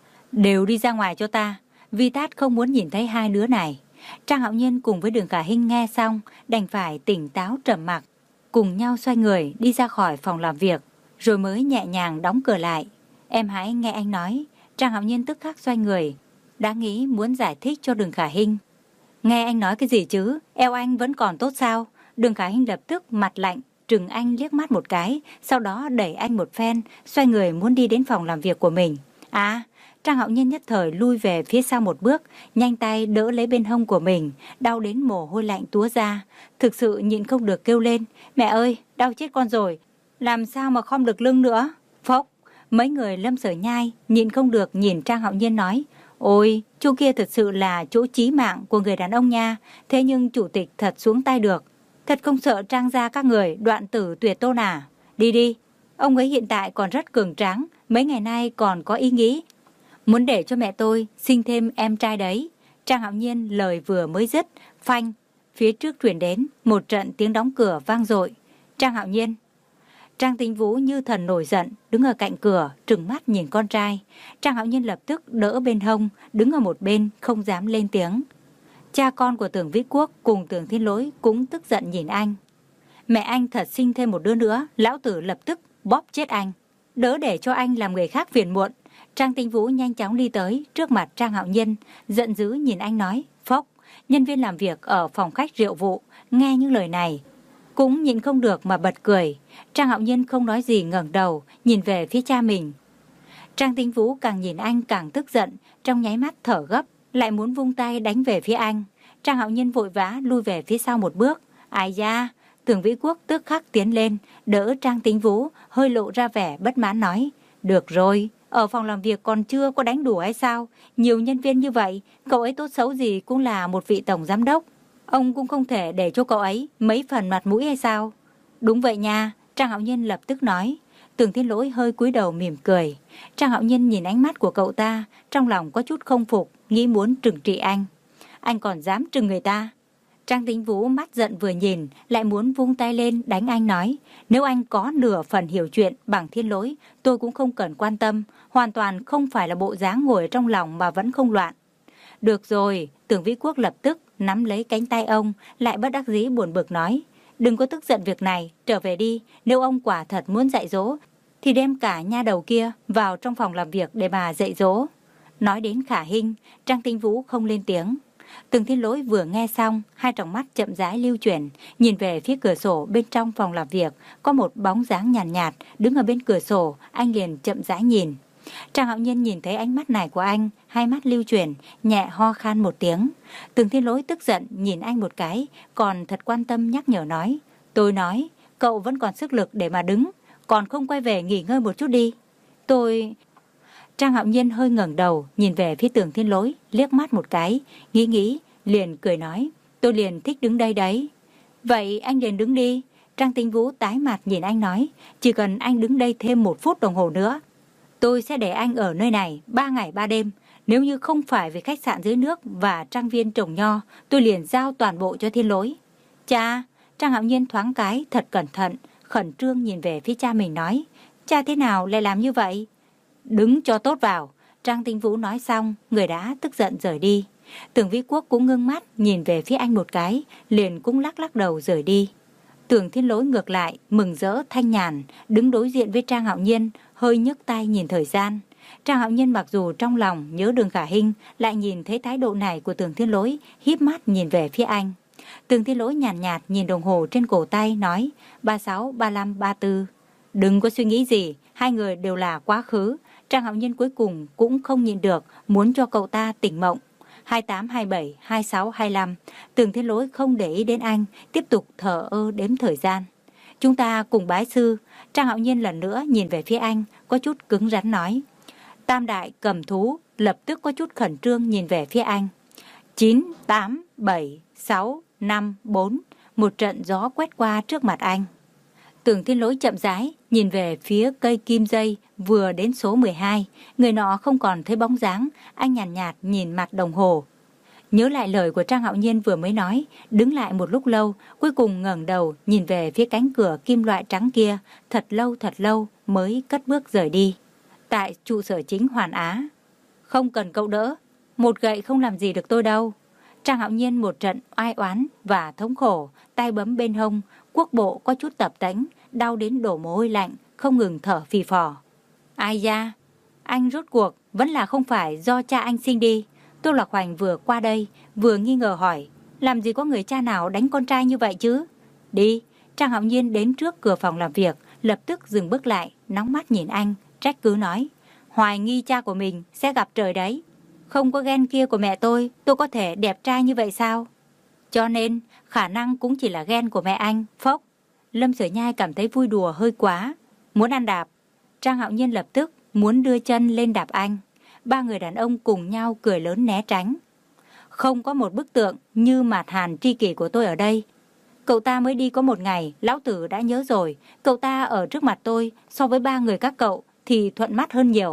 Đều đi ra ngoài cho ta, Vi Tát không muốn nhìn thấy hai đứa này. Trang Hạo Nhiên cùng với Đường Khả Hinh nghe xong, đành phải tỉnh táo trầm mặc, cùng nhau xoay người đi ra khỏi phòng làm việc, rồi mới nhẹ nhàng đóng cửa lại. Em hãy nghe anh nói. Trang Hạo Nhiên tức khắc xoay người, đã nghĩ muốn giải thích cho Đường Khả Hinh. Nghe anh nói cái gì chứ, eo anh vẫn còn tốt sao? Đường Khả Hinh lập tức mặt lạnh, trừng anh liếc mắt một cái, sau đó đẩy anh một phen, xoay người muốn đi đến phòng làm việc của mình. À, Trang Hạo Nhiên nhất thời lui về phía sau một bước, nhanh tay đỡ lấy bên hông của mình, đau đến mồ hôi lạnh túa ra, thực sự nhịn không được kêu lên, mẹ ơi, đau chết con rồi, làm sao mà khom được lưng nữa. Phốc, mấy người Lâm Sở Nhai nhịn không được nhìn Trang Hạo Nhiên nói, ôi, chỗ kia thật sự là chỗ chí mạng của người đàn ông nha, thế nhưng chủ tịch thật xuống tay được, thật không sợ Trang gia các người đoạn tử tuyệt tôn à. Đi đi, ông ấy hiện tại còn rất cường tráng, mấy ngày nay còn có ý nghĩ muốn để cho mẹ tôi sinh thêm em trai đấy. Trang Hạo Nhiên lời vừa mới dứt, phanh, phía trước truyền đến một trận tiếng đóng cửa vang dội. Trang Hạo Nhiên. Trang Tĩnh Vũ như thần nổi giận, đứng ở cạnh cửa, trừng mắt nhìn con trai. Trang Hạo Nhiên lập tức đỡ bên hông, đứng ở một bên, không dám lên tiếng. Cha con của Tưởng Vĩ Quốc cùng Tưởng Thiên Lỗi cũng tức giận nhìn anh. Mẹ anh thật sinh thêm một đứa nữa, lão tử lập tức bóp chết anh. Đỡ để cho anh làm người khác phiền muộn. Trang Tĩnh Vũ nhanh chóng đi tới trước mặt Trang Hạo Nhiên, giận dữ nhìn anh nói, phốc, nhân viên làm việc ở phòng khách rượu vụ, nghe những lời này, cũng nhịn không được mà bật cười. Trang Hạo Nhiên không nói gì, ngẩng đầu, nhìn về phía cha mình. Trang Tĩnh Vũ càng nhìn anh càng tức giận, trong nháy mắt thở gấp, lại muốn vung tay đánh về phía anh. Trang Hạo Nhiên vội vã lui về phía sau một bước. Ai da, Tưởng Vĩ Quốc tức khắc tiến lên, đỡ Trang Tĩnh Vũ, hơi lộ ra vẻ bất mãn nói, được rồi, ở phòng làm việc còn chưa có đánh đùa hay sao? Nhiều nhân viên như vậy, cậu ấy tốt xấu gì cũng là một vị tổng giám đốc. Ông cũng không thể để cho cậu ấy mấy phần mặt mũi hay sao? Đúng vậy nha, Trang Hạo Nhiên lập tức nói. Tưởng Thiên Lỗi hơi cúi đầu mỉm cười. Trang Hạo Nhiên nhìn ánh mắt của cậu ta, trong lòng có chút không phục, nghĩ muốn trừng trị anh. Anh còn dám trừng người ta? Trang Tĩnh Vũ mắt giận vừa nhìn, lại muốn vung tay lên đánh anh nói, nếu anh có nửa phần hiểu chuyện bằng Thiên Lỗi, tôi cũng không cần quan tâm, hoàn toàn không phải là bộ dáng ngồi trong lòng mà vẫn không loạn. Được rồi, Tưởng Vĩ Quốc lập tức nắm lấy cánh tay ông, lại bất đắc dĩ buồn bực nói, đừng có tức giận việc này, trở về đi, nếu ông quả thật muốn dạy dỗ, thì đem cả nha đầu kia vào trong phòng làm việc để mà dạy dỗ. Nói đến Khả Hinh, Trang Tĩnh Vũ không lên tiếng. Tưởng Thiên Lỗi vừa nghe xong, hai tròng mắt chậm rãi lưu chuyển, nhìn về phía cửa sổ bên trong phòng làm việc, có một bóng dáng nhàn nhạt, nhạt đứng ở bên cửa sổ, anh liền chậm rãi nhìn. Trang Hạo Nhiên nhìn thấy ánh mắt này của anh, hai mắt lưu chuyển, nhẹ ho khan một tiếng. Tưởng Thiên Lỗi tức giận nhìn anh một cái, còn thật quan tâm nhắc nhở nói, tôi nói, cậu vẫn còn sức lực để mà đứng, còn không quay về nghỉ ngơi một chút đi. Tôi... Trang Hạo Nhiên hơi ngẩng đầu, nhìn về phía Tưởng Thiên Lỗi, liếc mắt một cái, nghĩ nghĩ, liền cười nói, tôi liền thích đứng đây đấy. Vậy anh liền đứng đi. Trang Tĩnh Vũ tái mặt nhìn anh nói, chỉ cần anh đứng đây thêm một phút đồng hồ nữa, tôi sẽ để anh ở nơi này ba ngày ba đêm. Nếu như không phải về khách sạn dưới nước và trang viên trồng nho, tôi liền giao toàn bộ cho Thiên Lỗi. Cha, Trang Hạo Nhiên thoáng cái thật cẩn thận, khẩn trương nhìn về phía cha mình nói, cha thế nào lại làm như vậy? Đứng cho tốt vào. Trang Tĩnh Vũ nói xong, người đã tức giận rời đi. Tưởng Vĩ Quốc cũng ngưng mắt nhìn về phía anh một cái, liền cũng lắc lắc đầu rời đi. Tưởng Thiên Lỗi ngược lại, mừng rỡ thanh nhàn, đứng đối diện với Trang Hạo Nhiên, hơi nhấc tay nhìn thời gian. Trang Hạo Nhiên mặc dù trong lòng nhớ Đường Khả Hinh, lại nhìn thấy thái độ này của Tưởng Thiên Lỗi, híp mắt nhìn về phía anh. Tưởng Thiên Lỗi nhàn nhạt, nhạt nhìn đồng hồ trên cổ tay, nói ba sáu, ba lăm, ba tư. Đừng có suy nghĩ gì, hai người đều là quá khứ. Trang Hạo Nhiên cuối cùng cũng không nhìn được, muốn cho cậu ta tỉnh mộng. hai tám, hai bảy, hai sáu, hai lăm. Tưởng Thiên Lỗi không để ý đến anh, tiếp tục thở ơ đếm thời gian. Chúng ta cùng bái sư. Trang Hạo Nhiên lần nữa nhìn về phía anh, có chút cứng rắn nói. Tam đại cầm thú lập tức có chút khẩn trương nhìn về phía anh. chín, tám, bảy, sáu, năm, bốn. Một trận gió quét qua trước mặt anh. Tưởng Thiên Lỗi chậm rãi nhìn về phía cây kim dây vừa đến số mười hai, người nọ không còn thấy bóng dáng, anh nhàn nhạt, nhạt nhìn mặt đồng hồ. Nhớ lại lời của Trang Hạo Nhiên vừa mới nói, đứng lại một lúc lâu, cuối cùng ngẩng đầu nhìn về phía cánh cửa kim loại trắng kia, thật lâu thật lâu mới cất bước rời đi. Tại trụ sở chính Hoàn Á, không cần cậu đỡ, một gậy không làm gì được tôi đâu. Trang Hạo Nhiên một trận oai oán và thống khổ, tay bấm bên hông, quốc bộ có chút tập tễnh, đau đến đổ mồ hôi lạnh, không ngừng thở phì phò. Ai da, anh rốt cuộc vẫn là không phải do cha anh sinh đi. Tô Lạc Hoành vừa qua đây, vừa nghi ngờ hỏi, làm gì có người cha nào đánh con trai như vậy chứ? Đi. Trang Hạo Nhiên đến trước cửa phòng làm việc, lập tức dừng bước lại, nóng mắt nhìn anh, trách cứ nói, hoài nghi cha của mình sẽ gặp trời đấy. Không có ghen kia của mẹ tôi, tôi có thể đẹp trai như vậy sao? Cho nên, khả năng cũng chỉ là ghen của mẹ anh, phốc. Lâm Sở Nhai cảm thấy vui đùa hơi quá, muốn ăn đạp. Trang Hạo Nhiên lập tức muốn đưa chân lên đạp anh. Ba người đàn ông cùng nhau cười lớn né tránh. Không có một bức tượng như Mạt Hàn tri kỷ của tôi ở đây. Cậu ta mới đi có một ngày, lão tử đã nhớ rồi. Cậu ta ở trước mặt tôi, so với ba người các cậu thì thuận mắt hơn nhiều.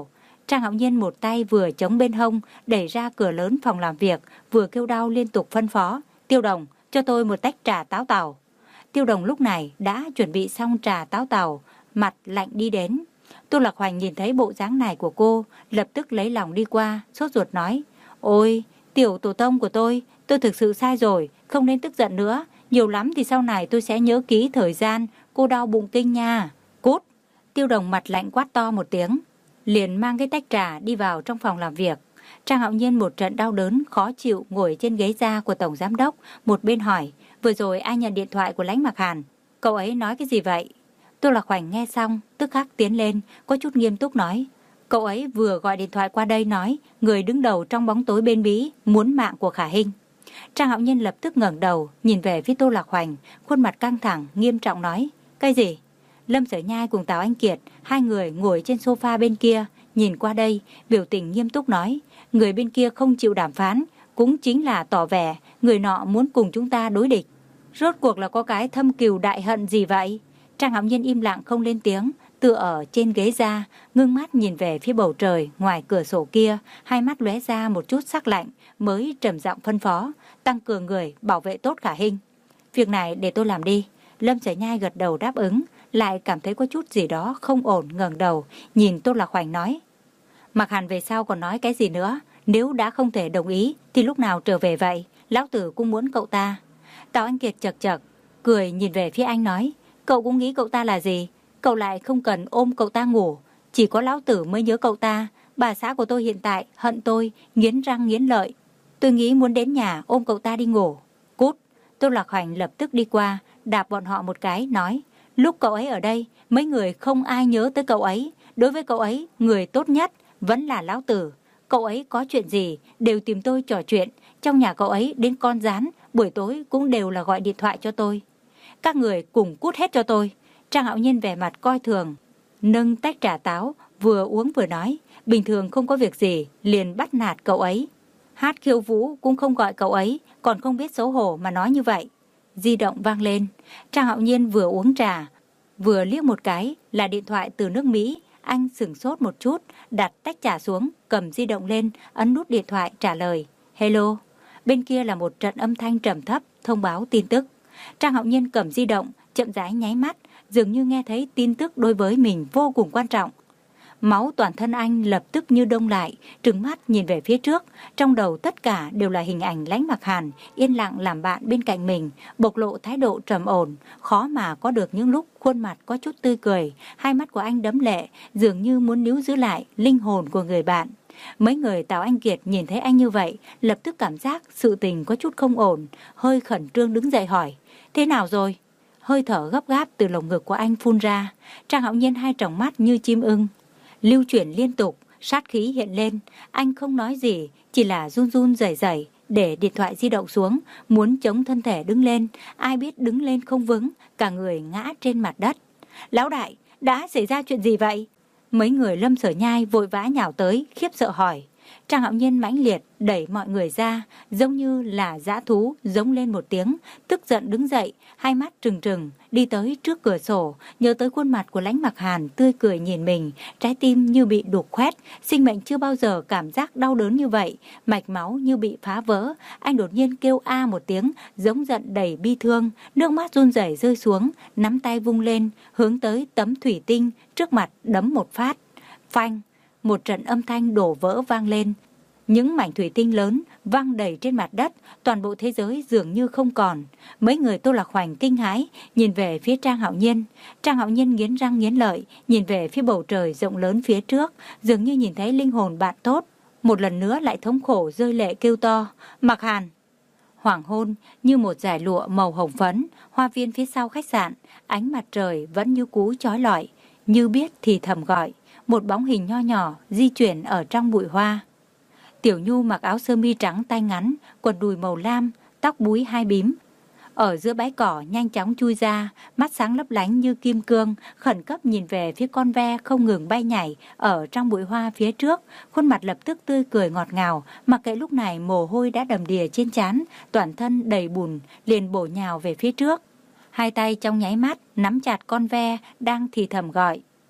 Trang Hạo Nhiên một tay vừa chống bên hông, đẩy ra cửa lớn phòng làm việc, vừa kêu đau liên tục phân phó. Tiêu Đồng, cho tôi một tách trà táo tàu. Tiêu Đồng lúc này đã chuẩn bị xong trà táo tàu, mặt lạnh đi đến. Tô Lạc Hoành nhìn thấy bộ dáng này của cô, lập tức lấy lòng đi qua, sốt ruột nói. Ôi, tiểu tổ tông của tôi, tôi thực sự sai rồi, không nên tức giận nữa. Nhiều lắm thì sau này tôi sẽ nhớ kỹ thời gian, cô đau bụng kinh nha. Cút! Tiêu Đồng mặt lạnh quát to một tiếng, liền mang cái tách trà đi vào trong phòng làm việc. Trang Hạo Nhiên một trận đau đớn, khó chịu ngồi trên ghế da của tổng giám đốc, một bên hỏi, vừa rồi ai nhận điện thoại của Lãnh Mặc Hàn? Cậu ấy nói cái gì vậy? Tô Lạc Hoành nghe xong, tức khắc tiến lên, có chút nghiêm túc nói. Cậu ấy vừa gọi điện thoại qua đây nói, người đứng đầu trong bóng tối bên bí, muốn mạng của Khả Hinh. Trang Hạo Nhiên lập tức ngẩng đầu, nhìn về phía Tô Lạc Hoành, khuôn mặt căng thẳng, nghiêm trọng nói. Cái gì? Lâm Sở Nhai cùng Tào Anh Kiệt, hai người ngồi trên sofa bên kia, nhìn qua đây, biểu tình nghiêm túc nói. Người bên kia không chịu đàm phán, cũng chính là tỏ vẻ, người nọ muốn cùng chúng ta đối địch. Rốt cuộc là có cái thâm cừu đại hận gì vậy? Trang Hạo Nhiên im lặng không lên tiếng, tựa ở trên ghế ra, ngưng mắt nhìn về phía bầu trời ngoài cửa sổ kia, hai mắt lóe ra một chút sắc lạnh, mới trầm giọng phân phó, tăng cường người bảo vệ tốt Khả Hinh. Việc này để tôi làm đi. Lâm Sở Nhai gật đầu đáp ứng, lại cảm thấy có chút gì đó không ổn, ngẩng đầu nhìn Tô Lạc Hoành nói. Mặc Hàn về sau còn nói cái gì nữa, nếu đã không thể đồng ý thì lúc nào trở về vậy? Lão tử cũng muốn cậu ta. Tào Anh Kiệt chật chật cười nhìn về phía anh nói. Cậu cũng nghĩ cậu ta là gì? Cậu lại không cần ôm cậu ta ngủ, chỉ có lão tử mới nhớ cậu ta. Bà xã của tôi hiện tại hận tôi nghiến răng nghiến lợi, tôi nghĩ muốn đến nhà ôm cậu ta đi ngủ. Cút! Tô Lạc Hoành lập tức đi qua, đạp bọn họ một cái, nói. Lúc cậu ấy ở đây, mấy người không ai nhớ tới cậu ấy. Đối với cậu ấy, người tốt nhất vẫn là lão tử. Cậu ấy có chuyện gì đều tìm tôi trò chuyện. Trong nhà cậu ấy đến con rán, buổi tối cũng đều là gọi điện thoại cho tôi. Các người cùng cút hết cho tôi. Trang Hạo Nhiên vẻ mặt coi thường, nâng tách trà táo, vừa uống vừa nói. Bình thường không có việc gì, liền bắt nạt cậu ấy. Hát khiêu vũ cũng không gọi cậu ấy, còn không biết xấu hổ mà nói như vậy. Di động vang lên, Trang Hạo Nhiên vừa uống trà, vừa liếc một cái là điện thoại từ nước Mỹ. Anh sửng sốt một chút, đặt tách trà xuống, cầm di động lên, ấn nút điện thoại trả lời. Hello. Bên kia là một trận âm thanh trầm thấp, thông báo tin tức. Trang Hạo Nhiên cầm di động, chậm rãi nháy mắt, dường như nghe thấy tin tức đối với mình vô cùng quan trọng. Máu toàn thân anh lập tức như đông lại, trừng mắt nhìn về phía trước, trong đầu tất cả đều là hình ảnh Lãnh Mặc Hàn yên lặng làm bạn bên cạnh mình, bộc lộ thái độ trầm ổn, khó mà có được những lúc khuôn mặt có chút tươi cười, hai mắt của anh đẫm lệ, dường như muốn níu giữ lại linh hồn của người bạn. Mấy người Tào Anh Kiệt nhìn thấy anh như vậy, lập tức cảm giác sự tình có chút không ổn, hơi khẩn trương đứng dậy hỏi, thế nào rồi? Hơi thở gấp gáp từ lồng ngực của anh phun ra. Trang Hạo Nhiên hai tròng mắt như chim ưng lưu chuyển liên tục, sát khí hiện lên. Anh không nói gì, chỉ là run run rẩy rẩy để điện thoại di động xuống, muốn chống thân thể đứng lên. Ai biết đứng lên không vững, cả người ngã trên mặt đất. Lão đại, đã xảy ra chuyện gì vậy? Mấy người Lâm Sở Nhai vội vã nhào tới, khiếp sợ hỏi. Trang Hạo Nhiên mãnh liệt đẩy mọi người ra, giống như là dã thú, giống lên một tiếng, tức giận đứng dậy, hai mắt trừng trừng, đi tới trước cửa sổ, nhớ tới khuôn mặt của Lãnh Mặc Hàn tươi cười nhìn mình, trái tim như bị đục khoét, sinh mệnh chưa bao giờ cảm giác đau đớn như vậy, mạch máu như bị phá vỡ. Anh đột nhiên kêu a một tiếng, giống giận đầy bi thương, nước mắt run rẩy rơi xuống, nắm tay vung lên, hướng tới tấm thủy tinh trước mặt đấm một phát. Phanh! Một trận âm thanh đổ vỡ vang lên. Những mảnh thủy tinh lớn văng đầy trên mặt đất, toàn bộ thế giới dường như không còn. Mấy người Tô Lạc Hoành kinh hãi, nhìn về phía Trang Hạo Nhiên. Trang Hạo Nhiên nghiến răng nghiến lợi, nhìn về phía bầu trời rộng lớn phía trước, dường như nhìn thấy linh hồn bạn tốt. Một lần nữa lại thống khổ rơi lệ kêu to, Mặc Hàn! Hoàng hôn như một dải lụa màu hồng phấn, hoa viên phía sau khách sạn, ánh mặt trời vẫn như cú chói lọi, như biết thì thầm gọi. Một bóng hình nho nhỏ di chuyển ở trong bụi hoa. Tiểu Nhu mặc áo sơ mi trắng tay ngắn, quần đùi màu lam, tóc búi hai bím. Ở giữa bãi cỏ nhanh chóng chui ra, mắt sáng lấp lánh như kim cương, khẩn cấp nhìn về phía con ve không ngừng bay nhảy ở trong bụi hoa phía trước. Khuôn mặt lập tức tươi cười ngọt ngào, mặc kệ lúc này mồ hôi đã đầm đìa trên trán, toàn thân đầy bùn, liền bổ nhào về phía trước. Hai tay trong nháy mắt nắm chặt con ve đang thì thầm gọi.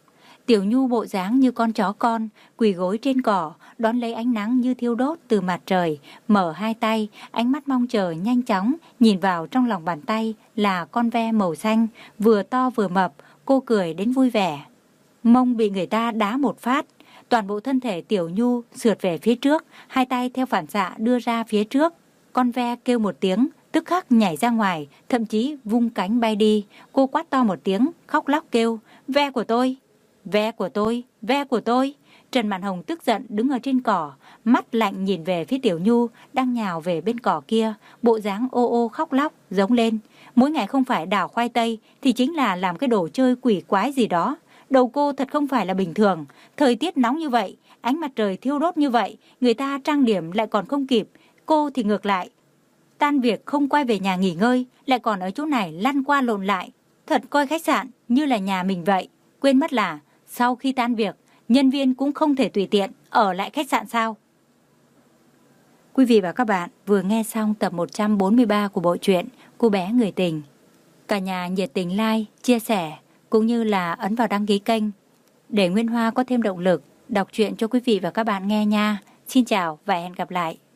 Tiểu Nhu bộ dáng như con chó con, quỳ gối trên cỏ, đón lấy ánh nắng như thiêu đốt từ mặt trời, mở hai tay, ánh mắt mong chờ nhanh chóng, nhìn vào trong lòng bàn tay là con ve màu xanh, vừa to vừa mập, cô cười đến vui vẻ. Mông bị người ta đá một phát, toàn bộ thân thể Tiểu Nhu sượt về phía trước, hai tay theo phản xạ đưa ra phía trước. Con ve kêu một tiếng, tức khắc nhảy ra ngoài, thậm chí vung cánh bay đi. Cô quát to một tiếng, khóc lóc kêu, ve của tôi, ve của tôi, ve của tôi. Trần Mạn Hồng tức giận đứng ở trên cỏ, mắt lạnh nhìn về phía Tiểu Nhu đang nhào về bên cỏ kia, bộ dáng ô ô khóc lóc, giống lên. Mỗi ngày không phải đào khoai tây thì chính là làm cái đồ chơi quỷ quái gì đó. Đầu cô thật không phải là bình thường, thời tiết nóng như vậy, ánh mặt trời thiêu đốt như vậy, người ta trang điểm lại còn không kịp, cô thì ngược lại. Tan việc không quay về nhà nghỉ ngơi, lại còn ở chỗ này lăn qua lộn lại, thật coi khách sạn như là nhà mình vậy. Quên mất là sau khi tan việc, nhân viên cũng không thể tùy tiện ở lại khách sạn sao? Quý vị và các bạn vừa nghe xong tập một trăm bốn mươi ba của bộ truyện Cô bé người tình. Cả nhà nhiệt tình like, chia sẻ cũng như là ấn vào đăng ký kênh để Nguyên Hoa có thêm động lực đọc truyện cho quý vị và các bạn nghe nha. Xin chào và hẹn gặp lại.